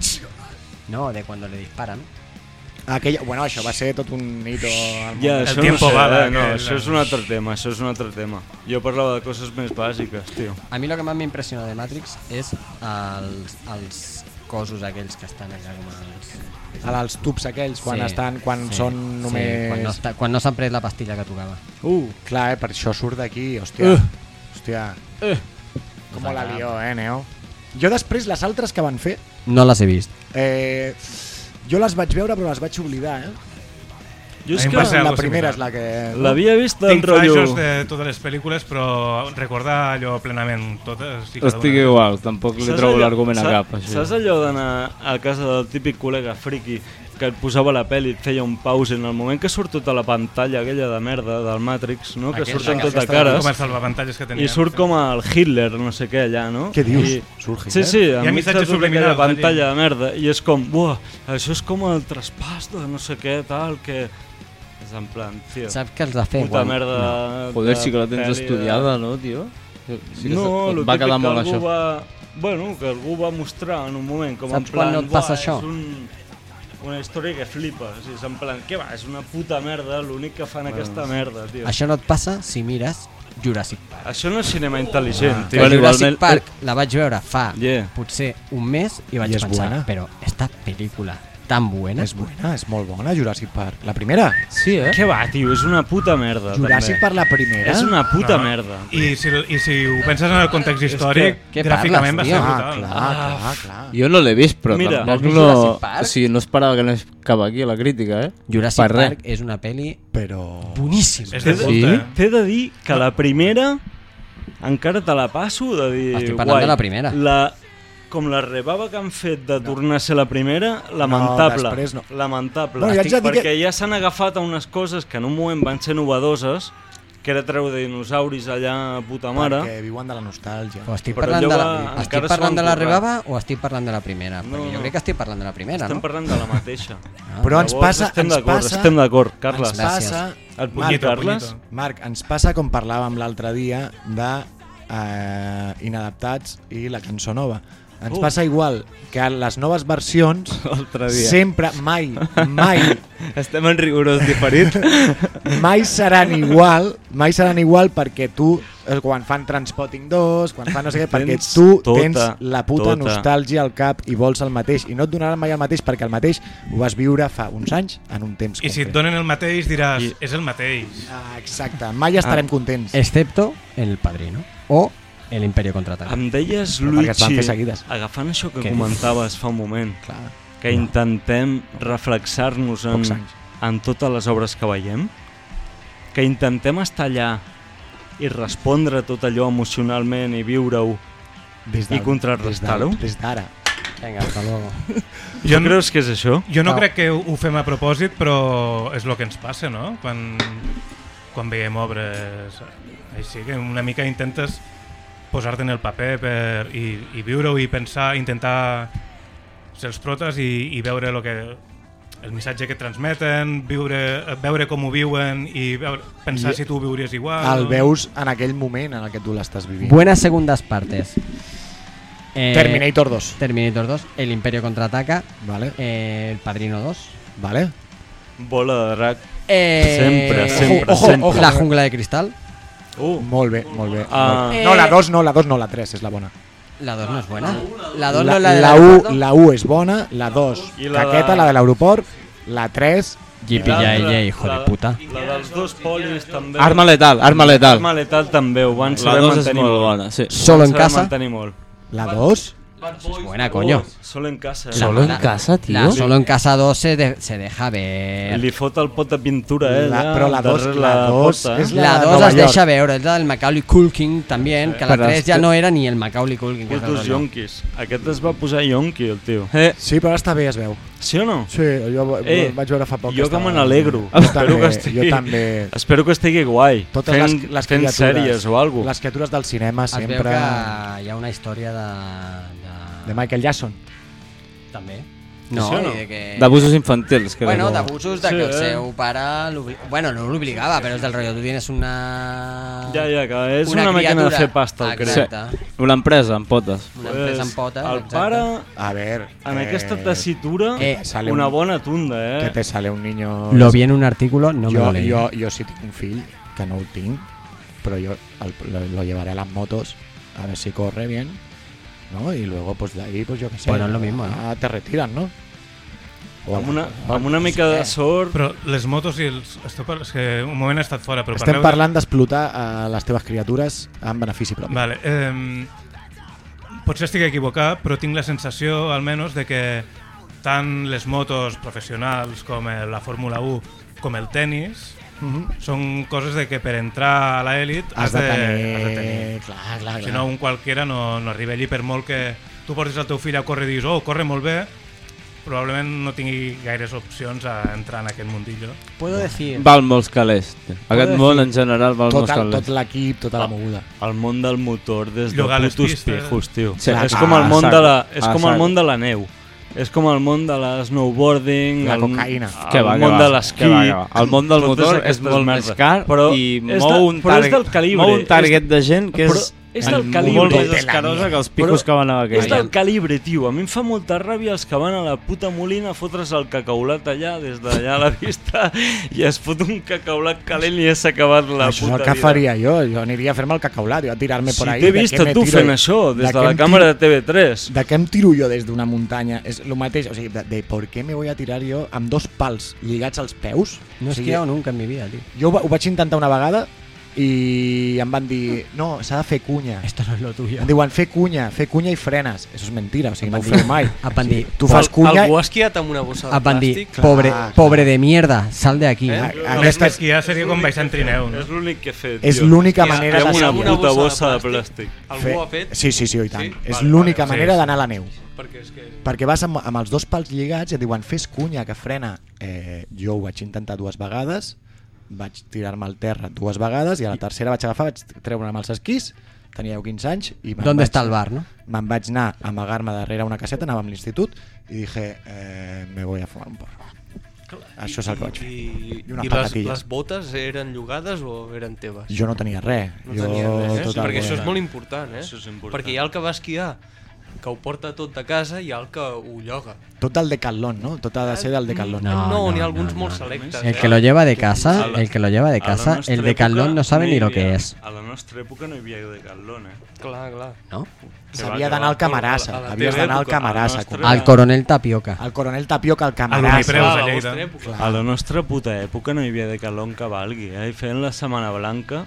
No, de cuando le disparan. Bueno, això va ser tot un hito al món. Ja, El això no tiempo sé, bala, no, que això és un altre tema, això és un altre tema. Jo parlava de coses més bàsiques, tio. A mi lo que más me impressiona de Matrix és els cosos aquells que estan allà com els... Els tubs aquells, quan Sí, són sí, només... quan no s'han pres la pastilla que tocava. Clar, per això surt d'aquí, hòstia. Hòstia. Com la lió, Neo? Jo després, les altres que van fer, No les he vist. jo les vaig veure però les vaig oblidar, Jo és A mi em que va ser La algo primera similar. és la que... l'havia vist del Tinc rotllo... flashes de totes les pel·lícules, però recordar allò plenament totes... Sí que Estic igual, tampoc li trobo l'argument a cap. Així. Saps allò d'anar a casa del típic col·lega friki que et posava la pel·li i et feia un pause en el moment que surt tota la pantalla aquella de merda del Matrix, no? Que surten tot a cares Com els salvapantalles que tenien. i surt com el Hitler, no sé què allà, no? Què dius? I... Surt Sí, Hitler? sí, Hi ha enmig de missatges tota aquella subliminals, pantalla de merda i és com, buah, això és com el traspàs de no sé què, tal, que... És en plan, tio, Saps què els ha fet? puta Quan- merda... No. Joder, sí que la tens pel·li de- estudiada, no, tio? Sí que No, et el va típic quedar que molt algú això. va... Bueno, que algú va mostrar en un moment com Saps en plan... quan no et passa "Buah, això?" És una història que flipa, o sigui, és en plan, què va, és una puta merda, l'únic que fan aquesta merda, tio. Això no et passa si mires Jurassic Park. Això no és cinema intel·ligent, tio. Bueno, Jurassic igualment- Park la vaig veure fa Yeah. potser un mes i vaig I és pensar, buena. però esta pel·lícula tan buena... És buena, és molt bona, Jurassic Park. La primera? Sí, Què va, tio, és una puta merda, Jurassic també. Park la primera? És una puta merda. I si ho penses en el context històric, Què gràficament va parles, ser tio? brutal. Clar. Jo no l'he vist, però Mira, tampoc has vist no... Jurassic Park? O sigui, no esperava que anés cap aquí a la crítica, eh? Jurassic Per res. Park és una pel·li Però... boníssima. És de Sí? culte, eh? T'he de dir que la primera encara te la passo de dir... Estic parlant guai, de la primera. Com la rebava que han fet de tornar a ser la primera, lamentable. després no. Lamentable. Bueno, ja haig de dir perquè ja s'han agafat a unes coses que en un moment van ser novedoses, que era treure dinosauris allà a puta mare. Perquè viuen de la nostàlgia. O estic Però parlant, allò de la, va- estic encara parlant s'ho de van la currar. rebava o estic parlant de la primera? Perquè No, jo crec que estic parlant de la primera, Estem no? parlant de la mateixa. Però ens Llavors passa... estem ens d'acord, passa, estem d'acord, Carles. Ens passa... Et puc Marc, dir, Carles? punyito. Marc, ens passa com parlàvem l'altre dia de Inadaptats i la cançó nova. Ens passa igual que les noves versions L'altre dia. sempre, mai Estem en rigorós diferit. mai seran igual perquè tu, quan fan Transpotting 2, quan fan no sé què, perquè Tens tu tota, tens la puta tota. nostàlgia al cap i vols el mateix, i no et donaran mai el mateix perquè el mateix ho vas viure fa uns anys en un temps I si et concret. donen el mateix diràs, és el mateix. Exacte, mai estarem contents. Excepto El Padrino o El Imperio Contraataca. Em deies, Però perquè es van Luigi, fer seguides. agafant això que Què comentaves fa un moment, Clar, que intentem reflexar-nos pocs anys. en totes les obres que veiem, que intentem estar allà i respondre tot allò emocionalment i viure-ho i contrarrestar-ho? Des d'ara. Vinga, hasta luego. Tu creus que és això? Jo no crec que ho fem a propòsit, però és el que ens passa, no? Quan veiem obres així, que una mica intentes posar-te en el paper i viure-ho i pensar, intentar ser els protes i veure el missatge que transmeten, veure com ho viuen i pensar si tu ho viuries igual. El veus en aquell moment en el que tu l'estàs vivint. Buenas segundas partes. Terminator 2. Terminator 2, El Imperio Contraataca, Vale. El Padrino 2. Vale. Bola de drac. Sempre. Ojo. La Jungla de Cristal. Molt bé, molt bé. Ah. No, la 2 no, la 3 és la bona. La 2 no és buena. La 2 no és la de la 1 és bona, la 2 caqueta, la de l'aeroport, la 3 Yippee-yay-yay, hijo de puta. La dels dos polis també. Arma letal, arma letal. Arma letal també, ho van La saber 2 és mantenir molt molt. bona, sí. Solo en casa. Mantenir molt. la 2 Es buena, coño. Solo en casa. Solo en casa, tío. La Solo en casa 2 se deja ver. Li fot el pot de pintura, però la 2 és La 2 es deixa veure, és la del Macaulay Culkin també, que la Però 3 ja no era ni el Macaulay Culkin. que és el Putos rotllo. yonquis. Aquest es va posar yonqui, el tio. Sí, però ara està bé, es veu. Sí o no? Sí, jo vaig veure fa poc. Jo que me n'alegro. Jo també. Espero que estigui guai. Totes les fent criatures, sèries o alguna cosa. les criatures del cinema Es veu sempre que hi ha una història de Michael Jackson. també. Sí No, o no? i de que... D'abusos infantils, crec. Bueno, d'abusos de que el Sí, seu pare... Bueno, no l'obligava, però és del rotllo. Tu tienes una... Ja, que és una màquina de fer pasta, el crec. Exacte. Una empresa amb potes. Una empresa amb potes. El exacte. pare, A ver, en aquesta tessitura, sale una un- bona tunda, que te sale un niño... Lo vi en un artículo, no me lo leí. Jo sí tinc un fill, que no ho tinc, però jo lo llevaré a las motos a ver si corre bien, ¿no? Y luego pues de ahí, pues yo qué sé. Bueno, es lo mismo, ¿no? Te retiran, ¿no? amb una mica de sort. Però les motos i els... És que un moment he estat fora, però Estem parleu parlant d'explotar les teves criatures en benefici propi. Vale, potser estic equivocat, però tinc la sensació, almenys, de que tant les motos professionals com la Fórmula 1 com el tennis són coses de que per entrar a l'elit Has de tenir. tenir... Clar. Si no, un qualquera no arriba allí, per molt que tu portis el teu fill a córrer i diguis corre molt bé, probablement no tingui gaires opcions a entrar en aquest mundillo. Puedo decir... Val molts calés. Aquest món en general val molts calés. Tot l'equip, tota la moguda. El món del motor des de Llogar les putos pistes. pijos, tio. Sí. És com el món saco. el món de la neu. És com el món de l'snowboarding, La cocaïna. Que va, el món que de va, l'esquí. que va. El món del totes motor és aquestes molt merdes. més car Però i és mou de- però és del calibre, mou un target de gent que però és, és del molt calibre. més escarosa que els picos Però que van a És aquella. del calibre, tio. A mi em fa molta ràbia els que van a la puta Molina a fotre's el cacaulat allà, des d'allà a la vista, i es fot un cacaulat calent i ja s'ha acabat la Això és puta el que vida. faria jo. Jo aniria a fer-me el cacaulat, jo a tirar-me por ahí. Si t'he vist a tu fent això, des de la càmera de TV3. ¿De qué em tiro jo des d'una muntanya? És el mateix, o sigui, de por qué me voy a tirar jo amb dos pals lligats als peus? No he O sigui, esquiado nunca en mi vida, tío. Jo ho vaig intentar una vegada i em van dir, no, s'ha de fer cunya. Esto no es lo tuyo. Em diuen, fer cunya i frenes. Eso és mentira, o sigui, no ho faré mai. Et van dir, Tu fas cunya... Algú ha esquiat amb una bossa de et van dir, plàstic? pobre de mierda, sal de aquí. Aquesta L'esquiar seria com baixar en trineu, no? És l'únic que he fet, és tio. l'única Esquiar manera amb de una saber. puta bossa de plàstic. Algú ho ha fet? Sí, i tant. Sí? És Vale, l'única vale, manera sí, d'anar a la neu. Perquè és que... Perquè vas amb els dos pals lligats i et diuen, fes cunya, que frena. Jo ho vaig intentar 2 vegades, vaig tirar-me al terra 2 vegades i a la tercera vaig agafar, vaig treure'm els esquís, tenia 15 anys i ¿Dónde está el bar, no? me'n vaig anar a amagar-me darrere una caseta, anava amb l'institut i dije, me voy a fumar un porro. Això és el que vaig fer. I unes les patatilles. botes eren llogades o eren teves? Jo no tenia res. No tenia res, tot el perquè això és que- molt important, Això és important. Perquè hi ha el que va esquiar, que ho porta tot de casa, i hi ha el que ho lloga. Tot el Decathlon, no? Tot ha de ser del Decathlon. No, n'hi ha alguns molt selectes. El que lo lleva de casa, el Decathlon no sabe ni lo que es. A la nostra època no hi havia Decathlon, Clar. ¿No? S'havia d'anar al Camarasa. a la Havies teva d'anar al època, Camarasa. a la nostra- comprar. Al coronel Tapioca. Al coronel Tapioca, al Al Camarasa. Unipreus, a a la Lleida. vostra època. A la nostra puta època no hi havia Decathlon que valgui, I feien la Setmana Blanca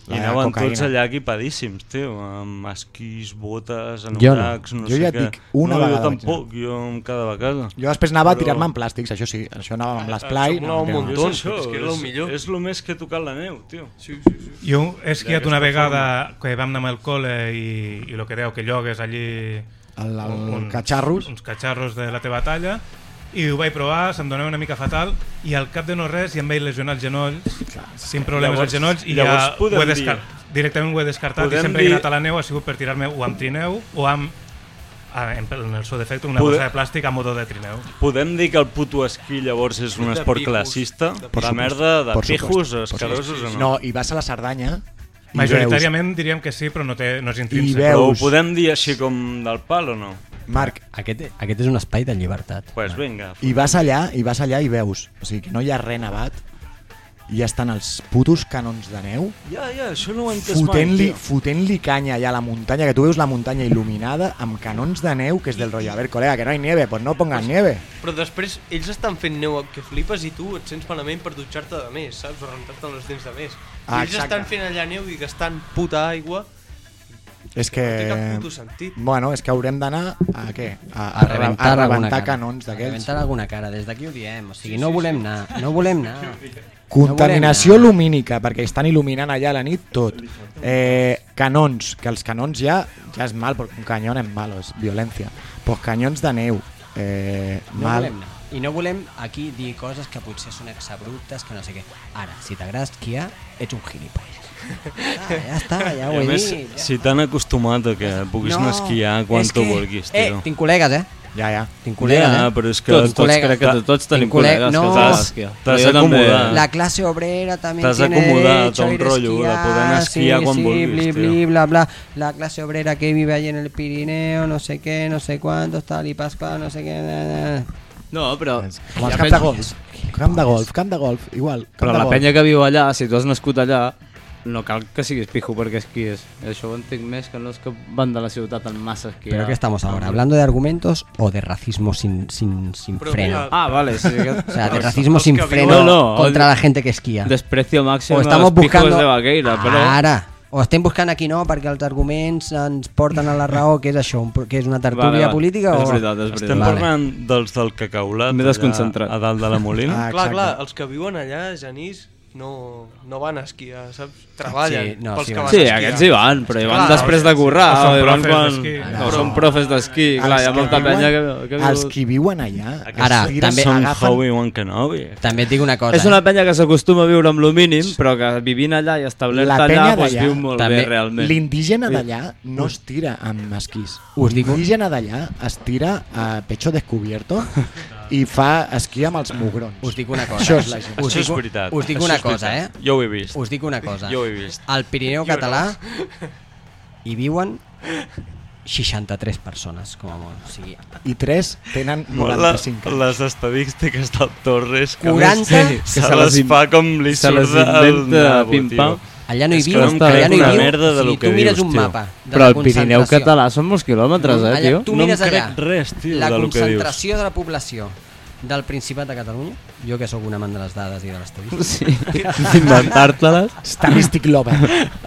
I anaven tots allà equipadíssims, tio, amb esquís, botes, anoracs, no Jo sé ja què. et dic, una vegada Jo vaig tampoc, jo cada vegada. Jo després anava a tirar-me en plàstics, això sí, això anava amb l'esplai. Semblava un munt. És això, és que era el millor. és el més que he tocat la neu, tio. Sí. Jo he esquiat una vegada que vam anar amb el col·le i el que deu que llogues allí El catxarros. uns catxarros de la teva talla i ho vaig provar, se'm donava una mica fatal i al cap de no res ja em vaig lesionar els genolls, tinc problemes als genolls i ja directament ho he descartat i sempre he anat a la neu ha sigut per tirar-me o amb trineu o amb en el seu defecte una bossa de plàstic a modo de trineu. Podem dir que el puto esquí llavors és un esport classista? La merda de pijos, escarosos o no? No, i vas a la Cerdanya i Majoritàriament diríem que sí, però no és intrínsec. Però ho podem dir així com del pal o no? Marc, Aquest és un espai de llibertat. Pues vinga. i vas allà i veus, o sigui que no hi ha res nevat i ja estan els putos canons de neu Ja, això no ho he entès mai, tio. fotent-li canya allà a la muntanya, que tu veus la muntanya il·luminada amb canons de neu, que és del rotllo, a ver, colega, que no hay nieve, pues no pongas nieve. Però després ells estan fent neu que flipes i tu et sents malament per dutxar-te de més, saps? O rentar-te les dents de més. I ells exacte. estan fent allà neu i gastant puta aigua. És que... No té cap puto sentit. Bueno, és que haurem d'anar a què? A rebentar alguna cara. canons A d'aquells. rebentar alguna cara, des d'aquí ho diem. O sigui, no volem anar, no volem anar. Contaminació lumínica, perquè estan il·luminant allà a la nit tot. Canons, que els canons ja és mal, perquè un canyón és malo, és violència. Pues canyons de neu, No mal. volem anar. I no volem aquí dir coses que potser són exabruptes, que no sé què. Ara, si t'agrada esquiar, ets un gilipolles. Ja està, ja ho I a he més, dit. Ja. si t'han acostumat a que puguis anar a esquiar quan és tu que- vulguis, tio. tinc col·legues, Ja. Tinc col·legues, Ja, però és que Tots col·legues. crec que tots tenim Tinc col·leg- col·legues no, que saben esquiar. t'has Jo també- acomodat. La clase obrera també T'has tiene acomodat derecho a un ir rotllo de poder anar a esquiar quan vulguis, bli, tío. bli, bla, bla. La clase obrera que vive allí en el Pirineo, no sé qué, no sé cuántos, tal y pascual, no sé qué. No, però... Com els la camps de penya- golf. Camp de golf, igual. Però la penya que viu allà, si tu has nascut allà, no cal que siguis pijo perquè esquies. Això ho entenc més que no és que van de la ciutat en massa a esquiar. ¿Pero qué estamos ahora? ¿Hablando de argumentos o de racismo sin Pero freno? mira, Ah, vale, sí. O sea, de racismo sin que freno No, contra la gente que esquia. Desprecio màxim O estamos als pijos buscando... de Vaqueira, però... Ara, o estem buscant aquí no, perquè els arguments ens porten a la raó, que és això, que és una tertúlia política és o... veritat, és Estem veritat. parlant dels del cacaulat M'he desconcentrat. a dalt de la Molina. clar, els que viuen allà, Genís, no van a esquiar, saps? Treballen Sí, no, pels sí, que van. van Sí, a esquiar. aquests hi van, però hi van Clar, després de currar, o són o hi van profes quan... d'esquí. O són profes d'esquí, clar, hi ha molta penya que Els viu... que viuen allà, Ara, els també Són agafen... Obi-Wan Kenobi. També et dic una cosa, És una penya que s'acostuma a viure amb lo mínim, però que vivint allà i establert La allà, penya doncs d'allà viu molt també- bé realment. L'indígena d'allà no es tira amb esquís. Us dic un- L'indígena d'allà es tira a pecho descubierto i fa esquí amb els mugrons. us dic una cosa. Això és la gent. Us Això és dic, veritat. us dic això una és cosa, veritat. Jo ho he vist. Us dic una cosa. Jo ho he vist. Al Pirineu català hi viuen 63 persones, com a molt. O sigui, I 3 tenen 95 anys. Les estadístiques del Torres que 40 més se les fa com li se les surt al inventa nabo, pim-pam. tio. allà no hi És que viu, no em allà crec no hi una viu. merda de O sigui, lo que tu mires dius, un tio. mapa de Però la el Pirineu concentració. català són molts quilòmetres, Allà, tio. tu No em mires allà crec res, tio, la de lo que dius. concentració de la població del Principat de Catalunya, jo que sóc un amant de les dades i de l'estadística, Sí, inventar-te-les. Statistic lover.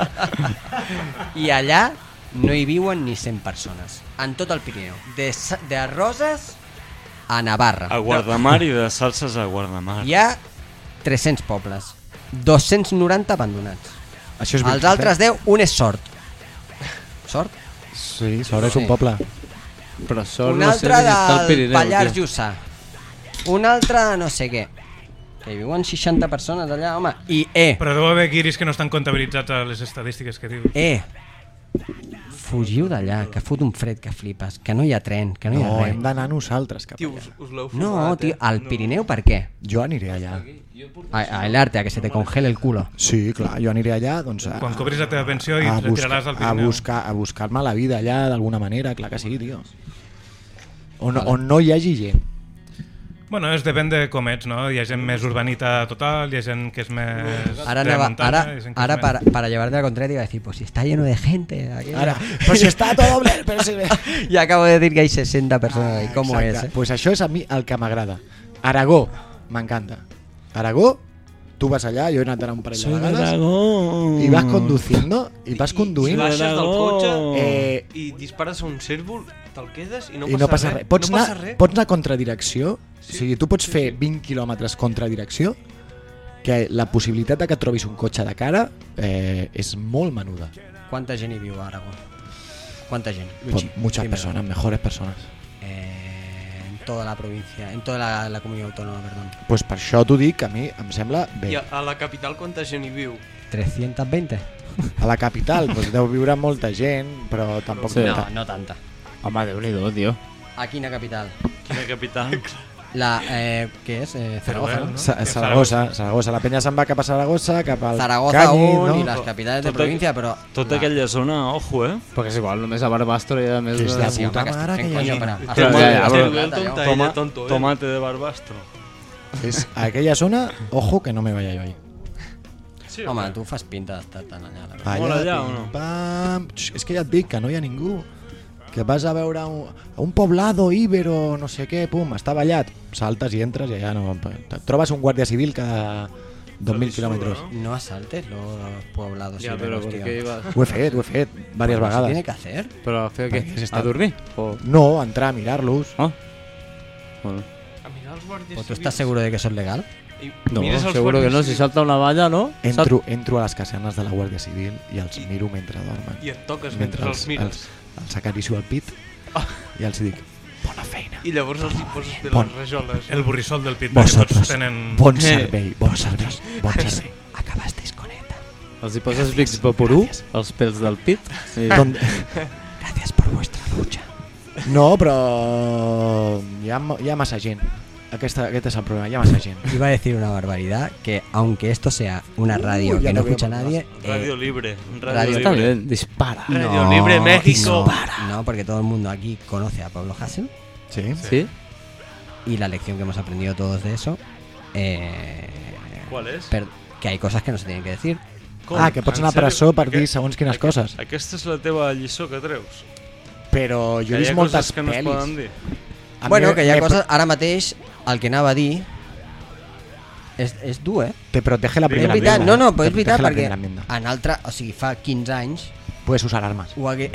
i allà no hi viuen ni 100 persones, en tot el Pirineu, de Roses a Navarra. A Guardamar i de salses a Guardamar. Hi ha 300 pobles, 290 abandonats. Això és Els altres 10, un és Sort. Sort? Sí, Sort és un Sí. poble. Però sort Un no sé altre si està al del Pirineu, Pallars tio. Jussà. Un altre de no sé què. Que hi viuen 60 persones allà, home. I, Però deu haver guiris que no estan comptabilitzats a les estadístiques que dius. fugiu d'allà, que fot un fred que flipes, que no hi ha tren, que no hi ha No, res. hem d'anar nosaltres cap Tio, allà. us l'heu No, fumat, tio, al Pirineu per què? Jo aniré allà. A helarte, a que se te congele el culo. Sí, clar, jo aniré allà doncs, Quan cobris la teva pensió i a, et retiraràs al a Pirineu. buscar-me la vida allà d'alguna manera, clar que sí, tio. On no hi hagi gent. Bueno, depèn de com ets, no? Hi ha gent més urbanita total, hi ha gent que és més Ahora, de muntanya, hi ha gent que és més- para llevarte la contraria, iba a decir, pues si está lleno de gente. Aquí, Ara, però si està tot doble, però si... y acabo de decir que hay 60 personas ahí. ¿Cómo Exacte. es? Pues això és a mi el que m'agrada. Aragó, m'encanta. Aragó, tu vas allà, jo he anat allà un parell de Soy de vegades, Aragón. i vas conduint, I baixes del cotxe Eh, i dispares a un cérvol, te'l quedes i no i no passa res. Pots, no passa anar, res. pots anar contra direcció, o sigui, tu pots fer 20 quilòmetres contra direcció, que la possibilitat de que et trobis un cotxe de cara és molt menuda. ¿Cuánta gent hi viu a Aragón? ¿Cuánta gent? Pues Luchi, muchas dímelo. personas, mejores personas. En toda la provincia, en toda la comunidad autónoma, perdón. Pues per això t'ho dic, a mi em sembla bé. I a la capital quanta gent hi viu? 320. A la capital pues, deu viure molta gent, però tampoc... Sí. tanta. No tanta. Home, Déu-n'hi-do, tio. A quina capital? Quina capital? La, què és? Zaragoza, Teruel, ¿no? no? Saragossa. La penya se'n va cap a Saragossa, cap al Zaragoza Cádiz, aún no? y las capitales de Tota- provincia, però... Tota aquella zona, ojo, Perquè és igual, només a Barbastro hi ha més... Que és de Sí, puta home, que mare estic que fent hi coño, hagi. però... Però ja, Teruel, tonta, Toma, ella, tonto, tomate de Barbastro. És aquella zona, ojo que no me vaya yo ahí. Sí, Home, tu fas pinta d'estar tan allà, la veritat. Molt allà, o pim, no? pam. És que ja et dic que no hi ha ningú. Que vas a veure un poblado íbero, no sé què, pum, està ballat. Saltes i entres i allà no... Et trobes un guàrdia civil cada 2.000 quilòmetres. No asaltes los poblados Ja, iberos, però per tío. què hi vas? Ho he fet diverses ¿Se tiene vegades. que hacer? Però a fer què? Perquè s'està- A dormir? O... No, entrar a mirar-los. Ah. Bueno. A mirar els guàrdies ¿O tú civils. estás seguro de que eso es legal? I No, mires els seguro que guàrdies no, si civils salta una valla, no? Entro a les casernes de la Guàrdia Civil i els miro mentre dormen. I et toques mentre els mires. Els acaricio al pit i els dic, bona feina. I llavors els hi poses bé Bon. les rajoles. El burrissol del pit, Vosotros, perquè tots tenen... bon servei, bon servei, bon servei. Acabasteis con ETA. Els hi poses Vicks Vaporú, els pèls del pit. I... Gracias por vuestra lucha. No, però hi ha massa gent. Aquest és el problema, hi ha massa gent. Iba a decir una barbaridad, que aunque esto sea una radio ya que no te veo escucha más. nadie... Radio Libre. Radio Està Libre. bé, dispara. Radio Libre México. No, porque todo el mundo aquí conoce a Pablo Hasél Sí? Sí? y la lección que hemos aprendido todos de eso, Qual és? que hay cosas que no se tienen que decir. Ah, que pots En anar a sèrio? presó per dir segons quines coses. Aquesta és la teva lliçó que treus? Però jo Que he hi vist ha moltes coses que no es poden pel·lis. dir. A mi Bueno, que hi ha me- coses... Ara mateix, el que anava a dir... És dur, eh? Te protege la És primera veritat, enmienda. no, però és Te veritat protege la perquè primera enmienda. en altre... O sigui, fa 15 anys Puedes usar armas. ho hagués,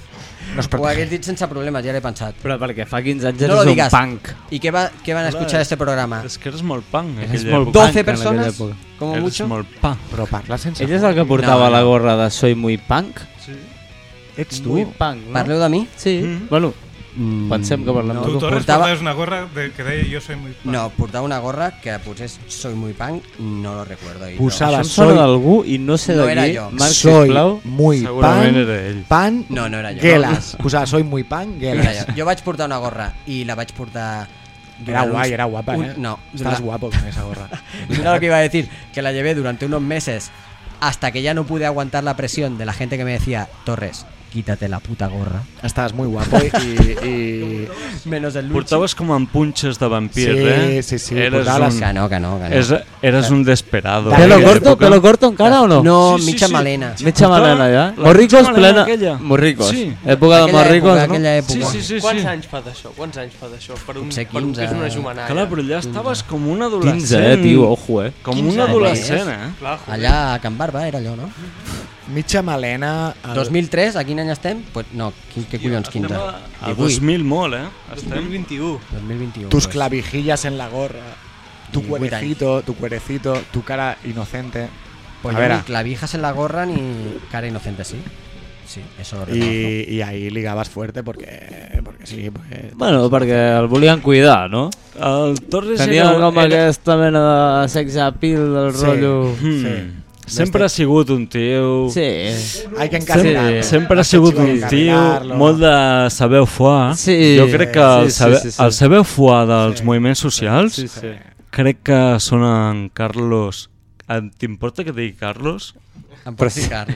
No es ho hagués protege. dit sense problemes, ja l'he pensat. Però perquè fa 15 anys No eres lo un digas. punk. ¿Y qué van a escuchar este programa? És que eres molt punk. en És aquella molt època. punk 12 en aquella persones, època. como Eres mucho. molt punk. Però parla sense... Ell és el que portava No, no. la gorra de Soy muy punk? Sí. Ets Muy tu. punk, no? Parleu de mi? Sí, Mm. bueno, pensem que parlem no, de Tu, tu. Torres, portava- portaves una gorra que deia jo soy muy punk. No, portava una gorra que potser soy muy punk, no lo recuerdo. Y Posava- Això em sona soy- d'algú i no sé No de era qui. jo. Marc, Soy sisplau. muy Segurament pan, era ell. pan, No, no era jo. gelas. Posava soy muy pan, no era gelas. jo. Jo vaig portar una gorra i la vaig portar... Era durant guay, uns- era guapa, un- ¿eh? No, Estás dura- guapo con esa gorra. Mira lo que iba a decir, que la llevé durante unos meses hasta que ya no pude aguantar la presión de la gente que me decía, Torres, quítate la puta gorra. Estás muy guapo y... Menos el Luchi. Portaves com amb punxes de vampir, Sí, eh? sí, sí, Eres portava un, les- Que no, que no, que no. eres un desesperado. Pelo Pelo Aquella corto, època. pelo corto encara o no? No, Sí, sí, mitja sí. melena. Mitja melena, ja? La Morricos mitja melena plena... aquella. Morricos. Sí. Època de Aquella morricos, època, no? aquella època. Sí, sí, sí. Quants sí. anys fa d'això? Quants anys fa d'això? Per un, Potser per un que és 15. una jovenalla. Clar, però allà estaves com un 15, adolescent. tio, ojo, Com 15 un anys. adolescent, eh? Clar, joder. Allà a Can Barba era allò, no? Mitja melena... 2003, a quin any estem? Pues no, què collons, 15? A 2000 molt, eh? Estem... 2021. 2021. Tus pues. clavijillas en la gorra, tu 18 cuerecito, tu cara inocente. Pues A yo ver, ni clavijas en la gorra ni cara inocente, sí. Sí, eso lo reconozco. y ahí ligabas fuerte porque sí, porque... Bueno, perquè el volien cuidar, no? El Torres Tenia com aquesta mena de sex appeal del Sí. rotllo... Hmm. Sempre ha sigut un tio... Sí. Hay que encarrilarlo. Sí. Sempre ha sigut un tio molt de saber fuar. Sí. Jo crec que el saber fuar dels Sí. moviments socials Sí, sí. crec que són en Carlos... T'importa que digui Carlos? Em pots dir Carlos.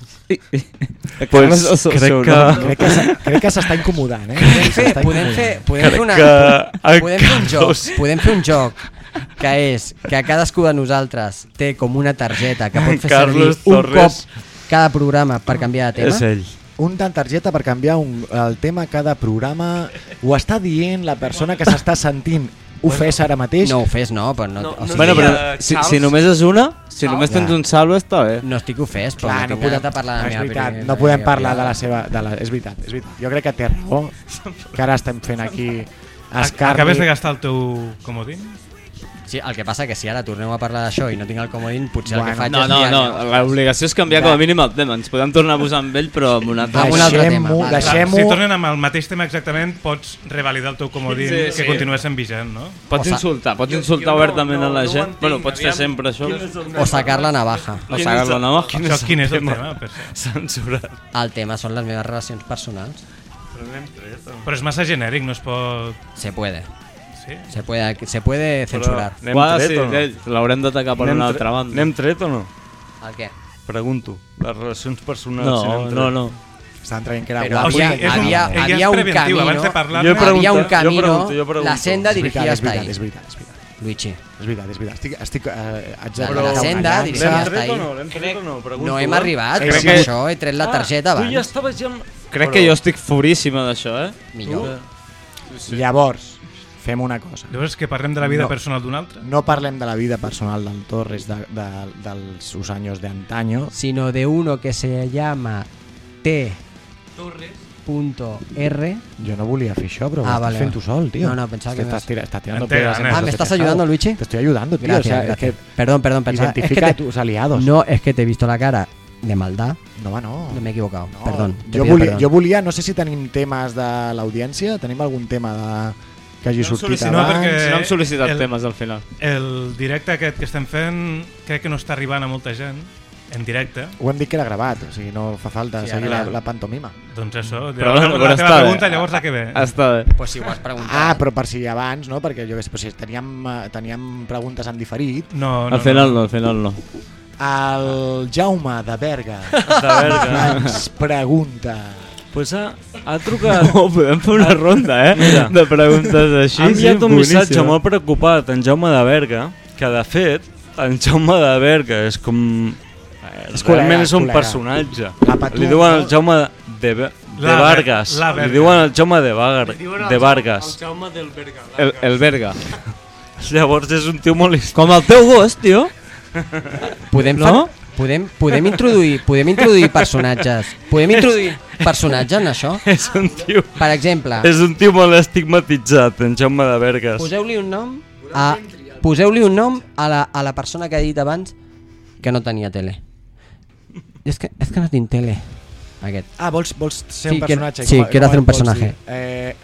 Pues crec que... Crec que s'està incomodant, eh? Podem fer Crec una... que en Podem fer un joc, Carlos... podem fer un joc que és que cadascú de nosaltres té com una targeta que pot fer Carlos servir un Torres. cop cada programa per canviar de tema. És ell. Una targeta per canviar el tema cada programa. Ho està dient la persona que s'està sentint ho fes ara mateix. No ho fes, no, però no... No, o no sigui, Bueno, però Charles. si només és una, si només tens un salve està bé. no estic ofès, però Clar, no no tinc podem, ganes de parlar de la és meva veritat, pri- no podem meva parlar de privada. la seva... És veritat, és veritat. Jo crec que té raó, que ara estem fent aquí escarni. Acabes de gastar el teu comodín? Sí, el que passa que si ara torneu a parlar d'això i no tinc el comodín, potser el que Bueno, faig No, és... no, liar-me. no, l'obligació és canviar com a mínim el tema. Ens podem tornar a posar amb ell, però amb un altre... Amb un altre tema, Deixem-ho, vale. Clar, deixem-ho... si tornen amb el mateix tema exactament, pots revalidar el teu comodín Sí, que sí. continués sent vigent, no? Pots insultar, obertament a la gent. Bueno, pots fer sempre això. O sacar la navaja. O sacar la navaja. Això quin és el tema, per cert? Censurat. El tema són les meves relacions personals. Però és massa genèric, no es pot... Se puede. Sí? Se puede censurar. N'hem Guarda, tret sí, o no? l'haurem d'atacar per una altra banda. N'hem tret o no? El què? Pregunto. Les relacions personals. si No, n'hem tret. no, no. Estan traient que era Però guapo. havia- és un- havia- ella havia és un preventiu, camino. abans de parlar... Jo he Había un pregunto, camino, jo pregunto. la senda És veritat, dirigida és hasta veritat, ahí. és veritat, és veritat. Luigi, És veritat. Estic haig de La- col·locar la una senda llança. dirigida L'hem hasta tret o ahí. no? L'hem tret o no? Pregunto, no hem arribat, Crec però que- per això he tret la targeta Tu ja abans. estaves ja... Crec que jo estic furíssima d'això, Millor. Llavors, fem una cosa. Llavors que parlem de la vida No. personal d'un altre? No parlem de la vida personal del Torres dels sus años de antaño. Sino de uno que se llama T.R. Jo no volia fer això, però ho Ah, estàs vale. fent tu sol, tío. No, pensaba que estás tirando Entera, piedras en nena. Ah, el ¿me estás tejado. ayudando, Luigi? Te estoy ayudando, tío. Gracias, o sea, gracias. es que Perdón, pensaba... Es que identifica te... tus aliados. No, es que te he visto la cara de maldad. No, va, no. No me he equivocado. No. Perdón. te Jo pido volia, perdón. jo volia, no sé si tenim temes de l'audiència, tenim algun tema que hagi sortit sol·licitat- no, abans. perquè- No hem sol·licitat El- temes al final. El directe aquest que estem fent crec que no està arribant a molta gent en directe. Ho hem dit que era gravat, o sigui, no fa falta Sí, seguir ara- la pantomima. Doncs això, Però llavors, bueno, la però teva està bé. pregunta llavors la que ve. Està bé. Pues si ho has preguntat. Ah, però per si abans, no? Perquè jo que sé, però si teníem preguntes en diferit. No, Al final no, al final no. El Jaume de Berga De Berga. ens pregunta... Pues ha trucat... No, podem fer una ronda, Mira. de preguntes així. Ha enviat un missatge boníssima. molt preocupat en Jaume de Berga, que de fet, en Jaume de Berga és com... És realment col·lega, és un col·lega. personatge. La Patum, Li diuen el no? Jaume de Vargas. la Li Berga. diuen el Jaume de El Vargas. Jaume del Berga. El Berga. Llavors és un tio molt... Com el teu gos, tio. Podem, No? podem introduir personatges. Podem introduir personatges en això? És un tio... Per exemple, És un tio molt estigmatitzat, en Jaume de Bergas. poseu-li un nom a, poseu-li un nom a la persona que ha dit abans que no tenia tele. És que no tinc tele. Aquest. Ah, vols ser Sí, un personatge? sí, quiero hacer un vols personaje. dir?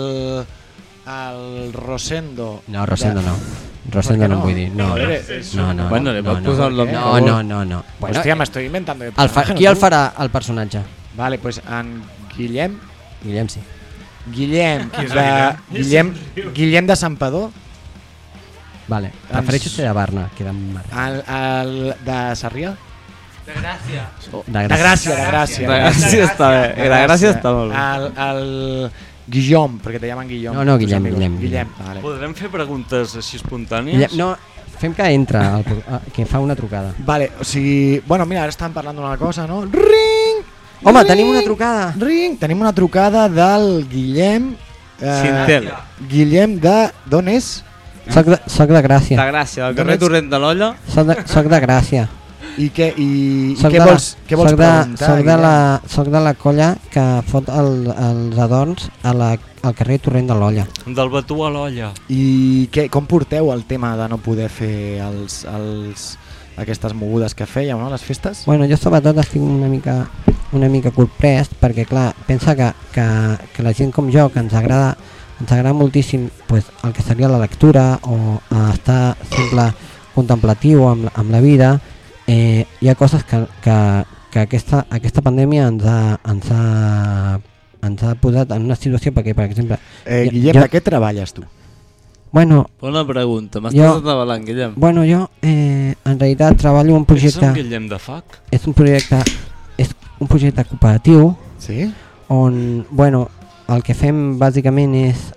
El Rosendo... No, Rosendo de- no. Rosendo ¿Por qué no no? vull dir. No, Joder, no. Bueno, le pot no. posar el nom. No. Bueno, Hòstia, m'estoy inventando. de qui personaje, el no? farà el personatge? Vale, pues en Guillem... Guillem, sí. Guillem Qui és de... Guillem de Santpedor, Vale. Prefereixo ser de Barna, que de Mar. el de Sarrià. De Gràcia. De De Gràcia, de Gràcia. De Gràcia està bé. De Gràcia està molt bé. El Guillem, perquè te llaman Guillem. No, tus amigos. Guillem. Guillem, vale. Podrem fer preguntes així espontànies? Guillem, no, fem que entra, que fa una trucada. Vale, o sigui... Bueno, mira, ara estàvem parlant d'una cosa, no? Ring! Home, Ring! tenim una trucada. Ring! Tenim una trucada del Guillem... Sintel. Guillem de... D'on és? Soc de Gràcia. De Gràcia, del D'on carrer ets? Torrent de l'Olla. Soc de Gràcia. I què Soc vols soc preguntar? soc de la colla que fot els adorns al carrer Torrent de l'Olla. Del batú a l'olla. I com porteu el tema de no poder fer aquestes mogudes que fèieu, no? Les festes? Bueno, jo sobretot estic una mica corprès perquè, clar, pensa que la gent com jo, que ens agrada moltíssim pues, el que seria la lectura o estar sempre contemplatiu amb la vida, hi ha coses que aquesta pandèmia ens ha posat en una situació perquè, per exemple... Guillem, de què treballes tu? Bueno, Bona pregunta, Jo- m'estàs atabalant, Guillem. jo en realitat treballo en un És projecte... en Guillem de Fac? És un projecte cooperatiu Sí? on, bueno, el que fem bàsicament és...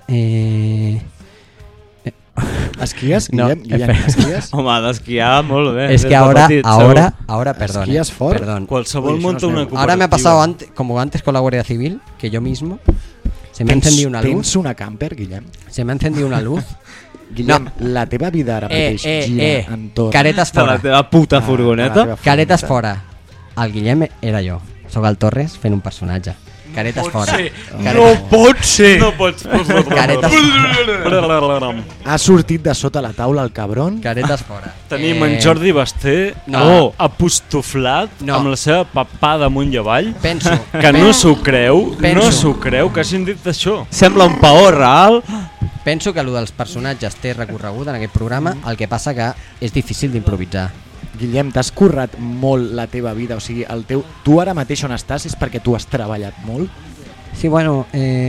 Esquies, No, Guillem? Esquies? Home, d'esquiar molt bé. Es des que de ahora, petit, perdón. Esquías fort? Perdón. Qualsevol Ui, això monta no es una veu. cooperativa. Ahora me ha pasado como antes con la Guardia Civil, que yo mismo se me ha encendido una luz. Tens una camper, Guillem? Se me ha encendido una luz Guillem, la teva vida ara mateix gira entorn... Caretes De la fora. teva puta furgoneta. Caretes fora. El Guillem era jo. Soc el Torres fent un personatge. Caretes fora. No pot ser! No pots... Caretes, Ha sortit de sota la taula el cabron. caretes fora. Tenim en Jordi Basté No. apostoflat No. amb la seva papada amunt i avall, Penso. que no s'ho creu, Penso. no s'ho creu que hagin dit això. Sembla un paó real. Penso que allò dels personatges té recorregut en aquest programa, el que passa que és difícil d'improvisar. Guillem, t'has currat molt la teva vida, o sigui, tu ara mateix on estàs és perquè tu has treballat molt? Sí, bueno,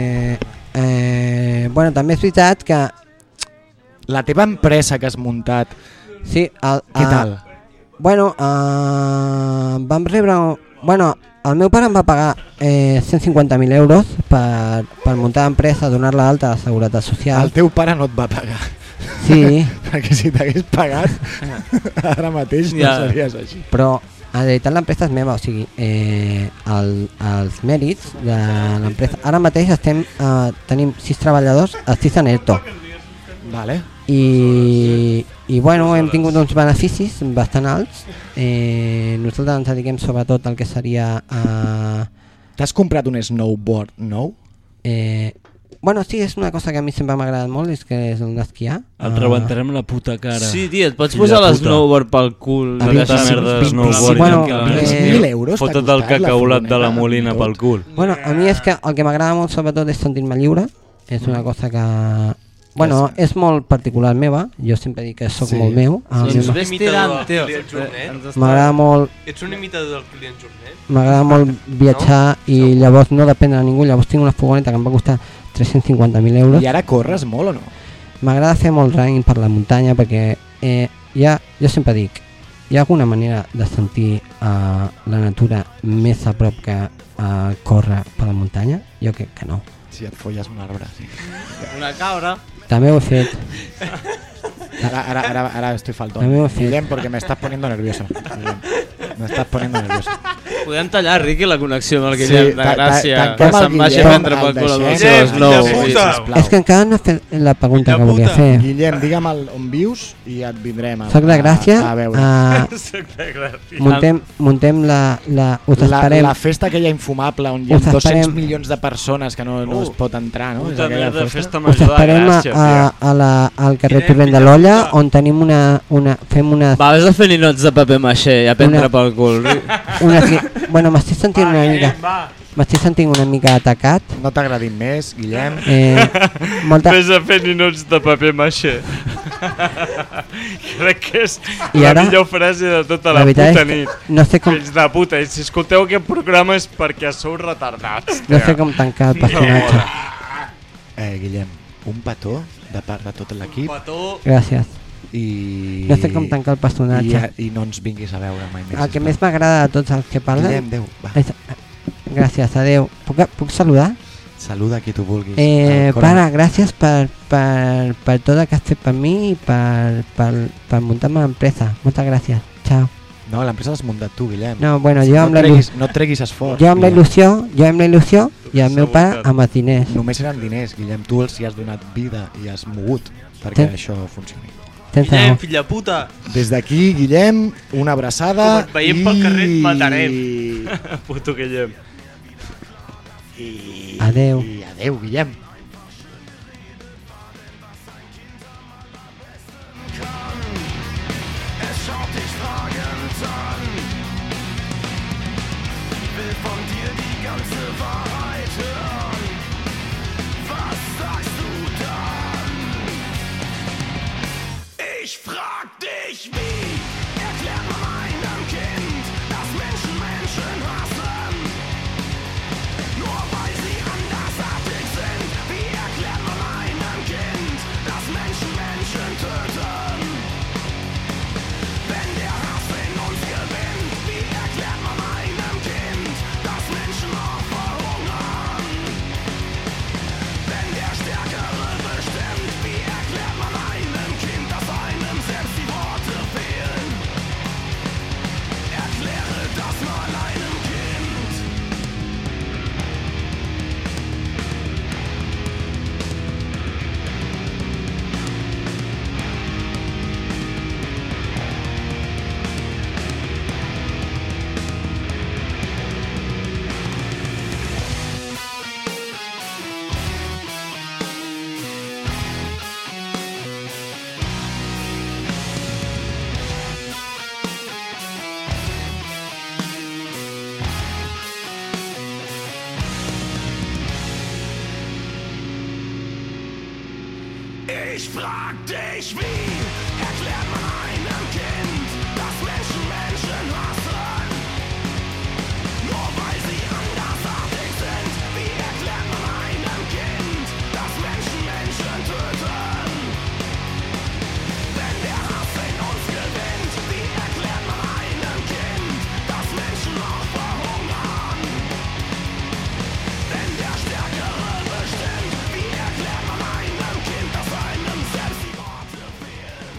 també és veritat que... La teva empresa que has muntat, Sí, què tal? Bueno, vam rebre... Bueno, el meu pare em va pagar 150.000 euros per muntar l'empresa, donar-la d'alta a la Seguretat Social. El teu pare no et va pagar. Sí, Perquè si t'hagués pagat, ara mateix no series així. però en realitat l'empresa és meva, o sigui, els mèrits de l'empresa... Ara mateix tenim 6 treballadors, els 6 en ERTO. Vale. I bueno, hem tingut uns beneficis bastant alts. Nosaltres ens dediquem sobretot al que seria... T'has comprat un snowboard nou? Bueno, sí, és una cosa que a mi sempre m'ha agradat molt, és que és el d'esquiar. Et rebentarem la puta cara. Sí, tio, et pots Fill de posar puta. l'snowboard pel cul. A Puta 25, merda de 25, snowboard. bueno, tranquil·lament. 20.000 euros t'ha Fota't el costat la cacaulat de la furgoneta Molina i pel tot? cul. Bueno, a mi és que el que m'agrada molt sobretot és sentir-me lliure. És una cosa que... Bueno, és molt particular meva. Jo sempre dic que sóc Sí. molt meu. A mi Doncs ves tirant, tio. M'agrada molt Ets un imitador del client Jornet? M'agrada molt viatjar i llavors no depèn de ningú. Llavors tinc una furgoneta que em va costar 350.000 euros. I ara corres molt o no? M'agrada fer molt running per la muntanya perquè jo sempre dic, hi ha alguna manera de sentir la natura més a prop que córrer per la muntanya? Jo crec que no. Si et folles un arbre, sí. Una cabra. També ho he fet. Ahora estoy faltón. También me fío. Guillem, porque me estás poniendo nervioso. Guillem. Me estás poniendo nervioso. Podem tallar, Riqui, la connexió amb el Sí, Guillem de Gràcia. tanquem Que el se'n vagi a Guillem, prendre pel el cul amb el deixem. seu snow. Guillem, Sí, puta. sisplau. És que encara no he fet la pregunta que volia fer. Guillem, digue'm on vius i et vindrem Soc de Gràcia. a veure. Muntem us esperem. La festa aquella infumable on hi ha Us 200 esperem. milions de persones que no es pot entrar, no? És Puta aquella merda, festa. festa Us major de esperem Gràcia, al carrer Torrent de l'Olla, on tenim fem unes... Va, vés a fer ninots de paper maixé i a prendre pel cul. Bueno, m'estic sentint una mica atacat. No t'agradin més, Guillem. Molta... Ves a fer ninots de paper maixé. Crec que és I la ara, millor frase de tota la veritat puta és que nit. no sé com, Fills de puta, i si escolteu aquest programa és perquè sou retardats. no sé com tancar el personatge. Guillem, un petó de part de tot l'equip Petó. Gràcies. i... No sé com tancar el personatge. I no ens vinguis a veure mai més. El que sisplau. més m'agrada de tots els que parlen... Guillem, adéu, va. Gràcies, adeu. Puc saludar? Saluda qui tu vulguis. Pare, gràcies per tot el que has fet per mi i per muntar-me l'empresa. Moltes gràcies. Ciao. No, l'empresa l'has muntat tu, Guillem. No, bueno, jo amb la No et treguis esforç. jo amb la Guillem. il·lusió i el meu pare amb els diners. Només eren diners, Guillem. Tu els hi has donat vida i has mogut perquè Tens- això funcioni. Tens Guillem, raó. fill de puta. Des d'aquí, Guillem, una abraçada. Com et veiem pel carrer, et matarem. Puto Guillem. Adeu. I adeu, Guillem. Ich frag dich wie, erklärt man einem Kind, dass Menschen Menschen hassen, nur weil sie andersartig sind. Wie erklärt man einem Kind, dass Menschen Menschen töten, wenn der Hass in uns gewinnt? Wie erklärt man einem Kind, dass Menschen auch verhungern, wenn der Stärkere bestimmt? Wie erklärt man einem Kind, dass einem selbst die Worte fehlen? Ich frag dich, wie erklärt man einem Kind, dass Menschen Menschen hassen? Nur weil sie andersartig sind. Wie erklärt man einem Kind, dass Menschen Menschen töten? Wenn der Hass in uns gewinnt, wie erklärt man einem Kind, dass Menschen auch verhungern? Wenn der Stärkere bestimmt, wie erklärt man einem Kind, dass einem selbst die Worte fehlen?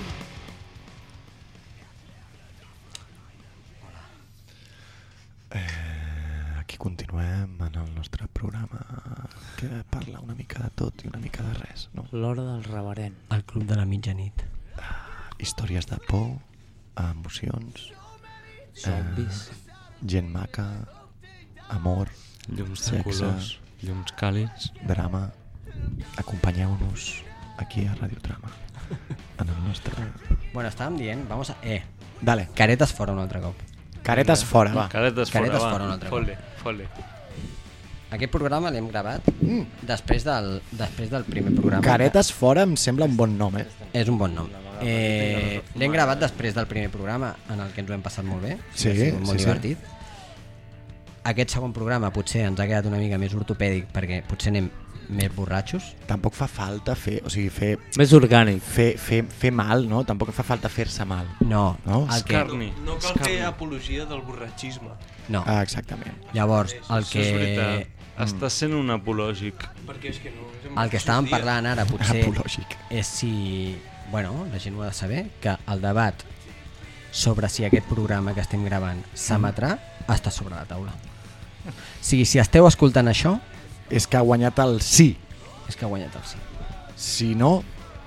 Aquí continuem en el nostre programa que parla una mica de tot i una mica de res, no? L'hora del reverent. El club de la mitjanit. Històries de por, emocions, Zombis. gent maca, amor, Llums de sexe, colors, llums càlids. drama. Acompanyeu-nos aquí a Radiotrama en el nostre... Bueno, estàvem dient, vamos a... Dale, Caretes fora un altre cop. caretes fora, va. Caretes Caretes fora, fora un va. altre cop. Fole. Aquest programa l'hem gravat després del primer programa. Caretes fora em sembla un bon nom, eh? És un bon nom. L'hem gravat després del primer programa, en el que ens ho hem passat molt bé. Sí, ha sigut molt sí. divertit. Aquest segon programa potser ens ha quedat una mica més ortopèdic perquè potser anem més borratxos. Tampoc fa falta fer, o sigui, Més orgànic. fer mal, no? Tampoc fa falta fer-se mal. No, No? el que... Escarni. No cal fer apologia del borratxisme. No. Ah, exactament. Llavors, el Això és veritat. que... Està sent un apològic. Perquè és que no... El que estàvem parlant ara potser Apològic. és si... Bueno, la gent ho ha de saber, que el debat sobre si aquest programa que estem gravant s'emetrà està sobre la taula. O sigui, si esteu escoltant això, És que ha guanyat el sí. és que ha guanyat el sí. Si no,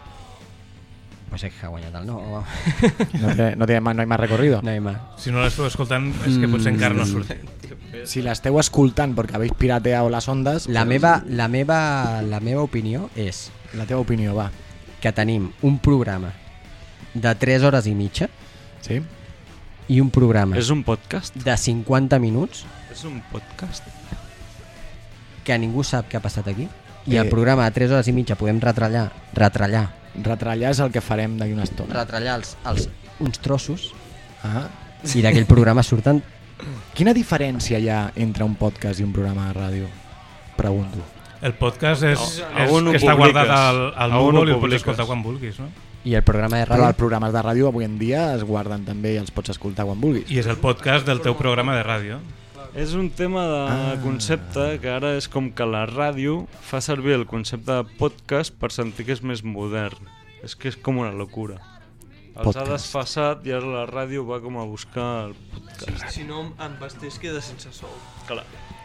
Pues és que ha guanyat el no. no hay más recorrido. No hi ha Si no l'esteu escoltant és que potser encara no surt. Si l'esteu escoltant perquè habéis pirateado las ondas, La meva opinió és la teva opinió, va. que tenim un programa de 3 hores i mitja Sí? i un programa És un podcast? de 50 minuts És un podcast? que ningú sap què ha passat aquí i el programa de 3 hores i mitja podem retrallar Retrallar és el que farem d'aquí una estona. uns trossos Ah. i d'aquell programa surten... Quina diferència hi ha entre un podcast i un programa de ràdio? Pregunto. El podcast és A on ho que està publiques? guardat al A on ho núvol i el pots publiques? escoltar quan vulguis, no? I el programa de Però ràdio... els programes de ràdio avui en dia es guarden també i els pots escoltar quan vulguis. I és el podcast del teu programa de ràdio. És un tema de concepte que ara és com que la ràdio fa servir el concepte de podcast per sentir que és més modern. És que és com una locura. Els Podcast. ha desfasat i ara la ràdio va com a buscar el podcast. Si no, en Bastés queda sense sou. Clar.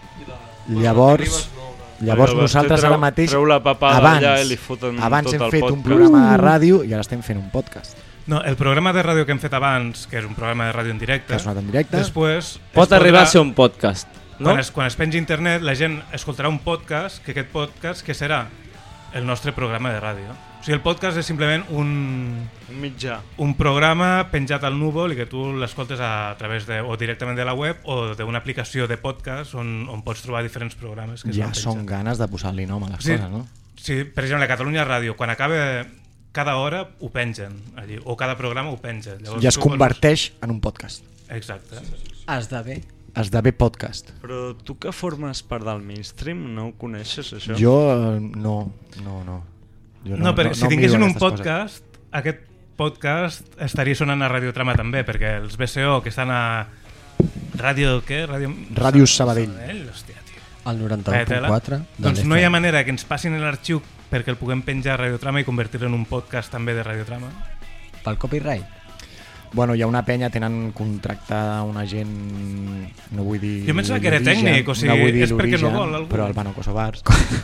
Llavors nosaltres ara mateix Treu la papada allà i li foten abans tot hem el fet podcast. un programa de ràdio i ara estem fent un podcast No, el programa de ràdio que hem fet abans, que és un programa de ràdio en directe, que ha sonat en directe. després Pot arribar a ser un podcast, no? Quan es penja a internet, la gent escoltarà un podcast, que aquest podcast que serà el nostre programa de ràdio. O sigui, el podcast és simplement un mitjà. Un programa penjat al núvol i que tu l'escoltes a través de, o directament de la web o d'una aplicació de podcast on pots trobar diferents programes que es Ja van són penjant. ganes de posar-li nom a les Sí, coses, no? sí, per exemple, a Catalunya Ràdio, quan acaba cada hora ho pengen allí, o cada programa ho penja. Llavors, Ja es tu pots- converteix en un podcast. Exacte. Esdevé. Esdevé podcast. Però tu que formes part del mainstream no ho coneixes, això? Jo no. Jo No, perquè si miro tinguessin un aquestes coses. podcast, aquest podcast estaria sonant a Radiotrama també, perquè els BCO que estan a Ràdio... Què? Ràdio Sabadell. Hòstia, tio. El Vaya tela. 91.4. Doncs no hi ha manera que ens passin l'arxiu perquè el puguem penjar a Radiotrama i convertir-lo en un podcast també de Radiotrama. Pel copyright. Bueno, hi ha una penya, tenen contractada una gent, no vull dir... Jo pensava que era l'origen, tècnic, o sigui, no vull dir és perquè no l'origen, vol algú. Però el Bano Kosovars,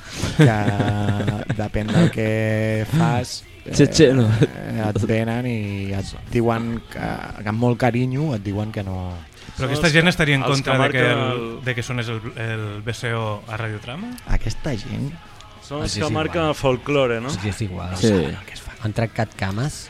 que depèn del que fas, No. et venen i et diuen que amb molt carinyo et diuen que no... Però aquesta gent estaria en els contra que marquen de que sonés el BCO a Radiotrama? Aquesta gent... Són els Sí, que sí, marquen igual. el folklore, no? Sí, és igual. Sí. Han trencat cames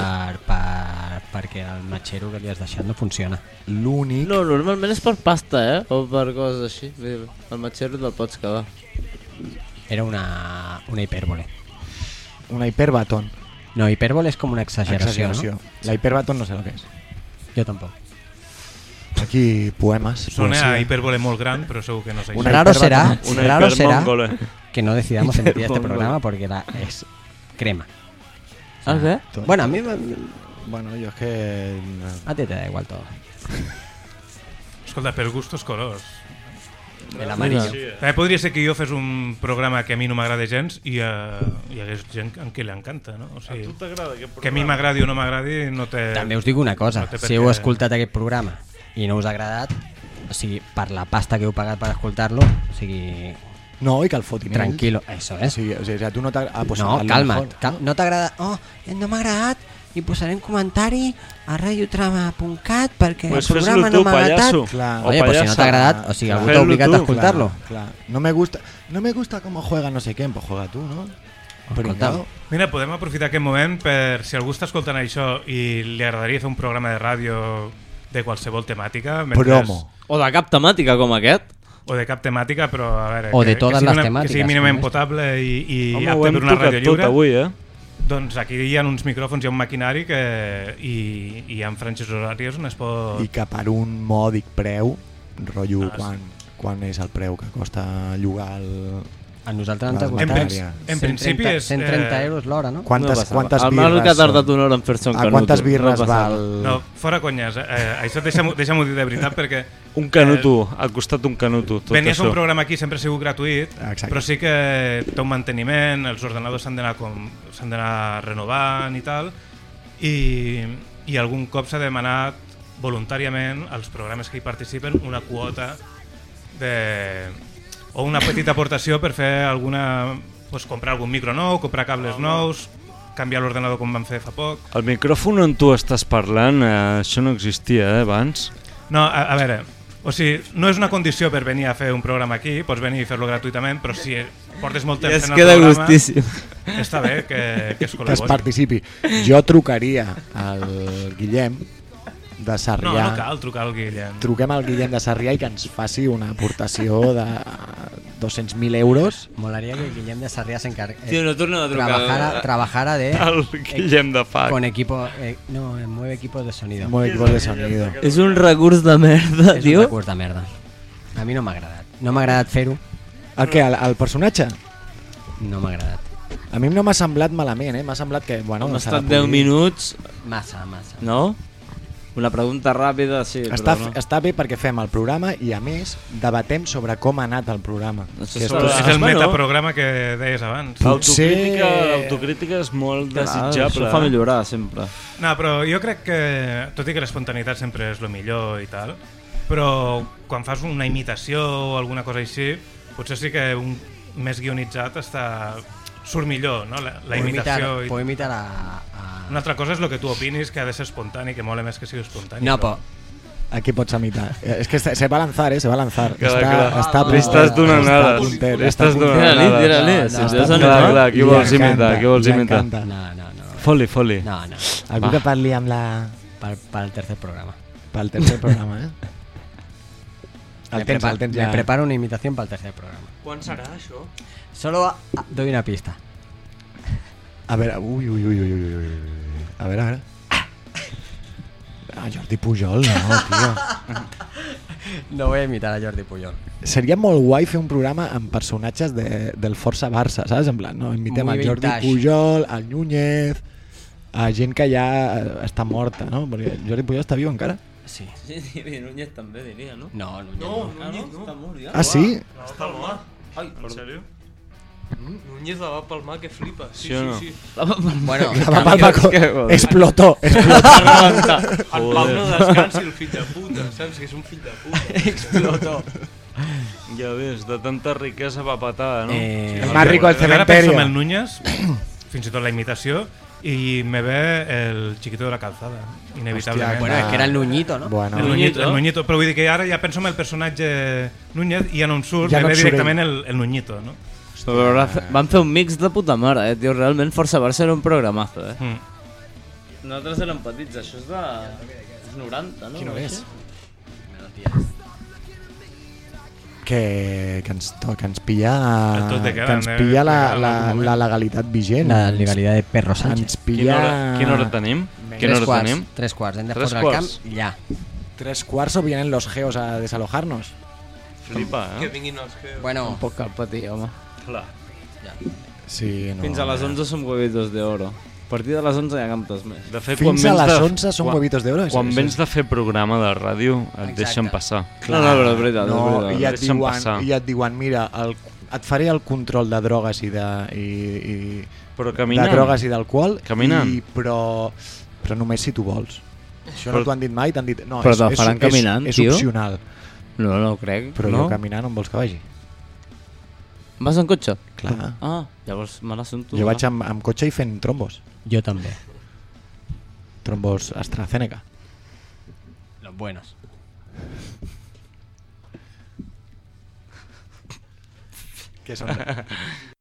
perquè el matxero que li has deixat no funciona. L'únic... No, normalment és per pasta, o per coses així. Vull dir, el matxero te'l pots quedar. Era una hipèrbole. Una hiperbaton. No, hipérbole es como una exageración, Exageració. ¿no? La hiperbatón no sé lo que és. Yo tampoco. Aquí poemes, Sona a poesia. hipérbole molt gran, però segur que no és això. Una Raro será, hiperbatón. Una raro será hipermongole. que no decidamos emitir este Hipermongole. programa porque es crema. Ah, què? Bueno, a mí Bueno, jo és que... a ti te da igual todo. Escolta, per gustos colors. El amarillo. També podria ser que jo fes un programa que a mi no m'agrada gens i hi hagués gent en què li encanta, no? O sigui, t'agrada aquest que a mi m'agradi o no m'agradi no té... També us dic una cosa, no té per si heu què- escoltat aquest programa i no us ha agradat, o sigui, per la pasta que heu pagat per escoltar-lo, o sigui, No, i que el fotin tranquilo, eso ells. es. O sigui, a tu no t'agrada... Ah, pues No, a lo calma't, mejor, no t'agrada, no m'ha agradat i posarem comentari a radiotrama.cat perquè el Pues programa fes-lo no tu, m'ha agradat. pallasso. Clar. O Oye, pues si no pallassa. t'ha agradat, o sigui, algú Fes-lo t'ha obligat tu. a escoltar-lo. Clar. No me gusta cómo juega no sé què, pues juega tu, no? Pringao. Mira, podem aprofitar aquest moment per si algú està escoltant això i li agradaria fer un programa de ràdio de qualsevol temàtica. Promo. O de cap temàtica com aquest. O de cap temàtica, però a veure... O de totes sigui les Que temàtiques, sigui mínimament com és. potable i Home, ho apte hem per una tocat ràdio tot lliure. avui, Doncs aquí hi ha uns micròfons, hi ha un maquinari i hi ha franges horàries on es pot... I que per un mòdic preu, rotllo, Ah, quan és el preu que costa llogar el... A nosaltres ens ha En costat principi- en principi és, 130 euros l'hora, no? Quantes El Marc que ha tardat una hora en fer-se un A canuto. quantes birres no passava. val... No, fora conyes. Això deixa'm-ho dir de veritat perquè Un canuto, ha costat un canuto, tot venir a fer això. un programa aquí sempre ha sigut gratuït, Exacte. però sí que té un manteniment, els ordenadors s'han d'anar renovant i tal, i algun cop s'ha demanat voluntàriament als programes que hi participen una quota o una petita aportació per fer alguna... Pues, comprar algun micro nou, comprar cables nous, canviar l'ordenador com vam fer fa poc. El micròfon on tu estàs parlant, això no existia abans. No, a veure, o sigui, no és una condició per venir a fer un programa aquí, pots venir i fer-lo gratuïtament, però si portes molt temps es fent el queda programa, gustíssim. està bé que es Que es col·labori. participi. Jo trucaria al Guillem de No, Sarrià. no cal trucar al Guillem. Truquem al Guillem de Sarrià i que ens faci una aportació de 200.000 euros. Molaría que Guillem de Sarriá se encargue. Tío, no torna a trucar. Trabajara de El Guillem de Fac. con equipo, no, mueve equipos de sonido. Molt equipos de sonido. És un recurs de merda, És un tio. recurs de merda. A mi no m'ha agradat. No m'ha agradat fer-ho. El què? El personatge? No m'ha agradat. A mi no m'ha semblat malament, M'ha semblat que, bueno... Hem s'ha de estat 10 polir. minuts, Massa. no? Una pregunta ràpida, sí, Està, però no. està bé perquè fem el programa i, a més, debatem sobre com ha anat el programa. Això Que està esto bé. És el Bueno. metaprograma que deies abans. L'autocrítica és molt Clar, desitjable. Això fa millorar, sempre. No, però jo crec que, tot i que l'espontaneïtat sempre és el millor i tal, però quan fas una imitació o alguna cosa així, potser sí que un més guionitzat surt millor, no? La imitació. Puedo imitar a... Una altra cosa és el que tu opinis, que ha de ser espontani, que mola més que sigui espontani. No, però Aquí pots imitar. És que se va a lanzar, se va a lanzar. Clar, està, clar. està Li estàs donant està ales. puntet, Li està estàs donant puntet. Tira-li, ales. tira-li. No, Si no, ens no, has Clar, animat. clar, qui Li vols encanta, imitar? Qui vols li imitar? encanta. no. Foli, foli. No. Algú que parli amb la... Para el tercer programa. Pel tercer programa, El tens Me ja. preparo una imitación para el tercer programa. Quan serà això? Solo doy una pista. A veure, ui. A veure. Ah, Jordi Pujol, no, tio. No voy a imitar a Jordi Pujol. Seria molt guai fer un programa amb personatges del Força Barça, saps? En plan, no? Invitem Muy al Jordi vintage. Pujol, al Núñez, a gent que ja està morta, no? Perquè Jordi Pujol està viu encara. Sí. Sí, i Núñez també diria, no? No, Núñez no. Està mort, ja. Ah, sí? Està palmar. En sèrio? Núñez la va palmar, que flipa. Sí o no? Bueno, La va palmar explotó. El Pau no descansi, el fill de puta, saps? Que és un fill de puta. explotó. Ja ves, de tanta riquesa va patar, no? El más rico del Ara penso cementerio. en el Núñez, fins i tot la imitació, i me ve el chiquito de la calzada, inevitablement. Hòstia, Bueno, es que era el Nuñito, ¿no? Bueno, El Nuñito, però vull dir que ara ja penso en el personatge Núñez i ja no em surt, Ja me no ve et surt directament el Nuñito, no? Però van fer un mix de puta mare, tio. Realment Força Barça era un programazo, Mm. Nosaltres érem petits, això és de... És 90, no? Quin hora és? Melodías. que ens pilla, Tot de que ens pilla la legalitat vigent. La legalitat de Perro Sánchez. Ens pilla... Quina hora tenim? Quina hora tenim? 3 quarts, hem de Tres fotre el camp quarts. ja. 3 o vienen los geos a desalojarnos. Flipa, Que vinguin els que... Bueno, Un poc cal patir, home. Clar. Sí, no, Fins a les 11 som huevitos d'oro. A partir de les 11 hi ha cantes més. De fet, Fins a les 11 són huevitos d'oro. Quan vens de fer programa de ràdio et deixen passar. No, però és veritat, No, és veritat. i et Deixa'm diuen, passar. mira, et faré el control de drogues i de Però caminant. drogues i d'alcohol, Caminant. però només si tu vols. Això no Però- t'ho han dit mai, t'han dit... No, Però te'l faran caminant, és tio? opcional, No, no ho crec. però no? jo caminant on vols que vagi? Vas en cotxe? Clar. Ah, llavors me la sento. Jo vaig amb cotxe i fent trombos. jo també. Trombos AstraZeneca. Los buenos. Què són?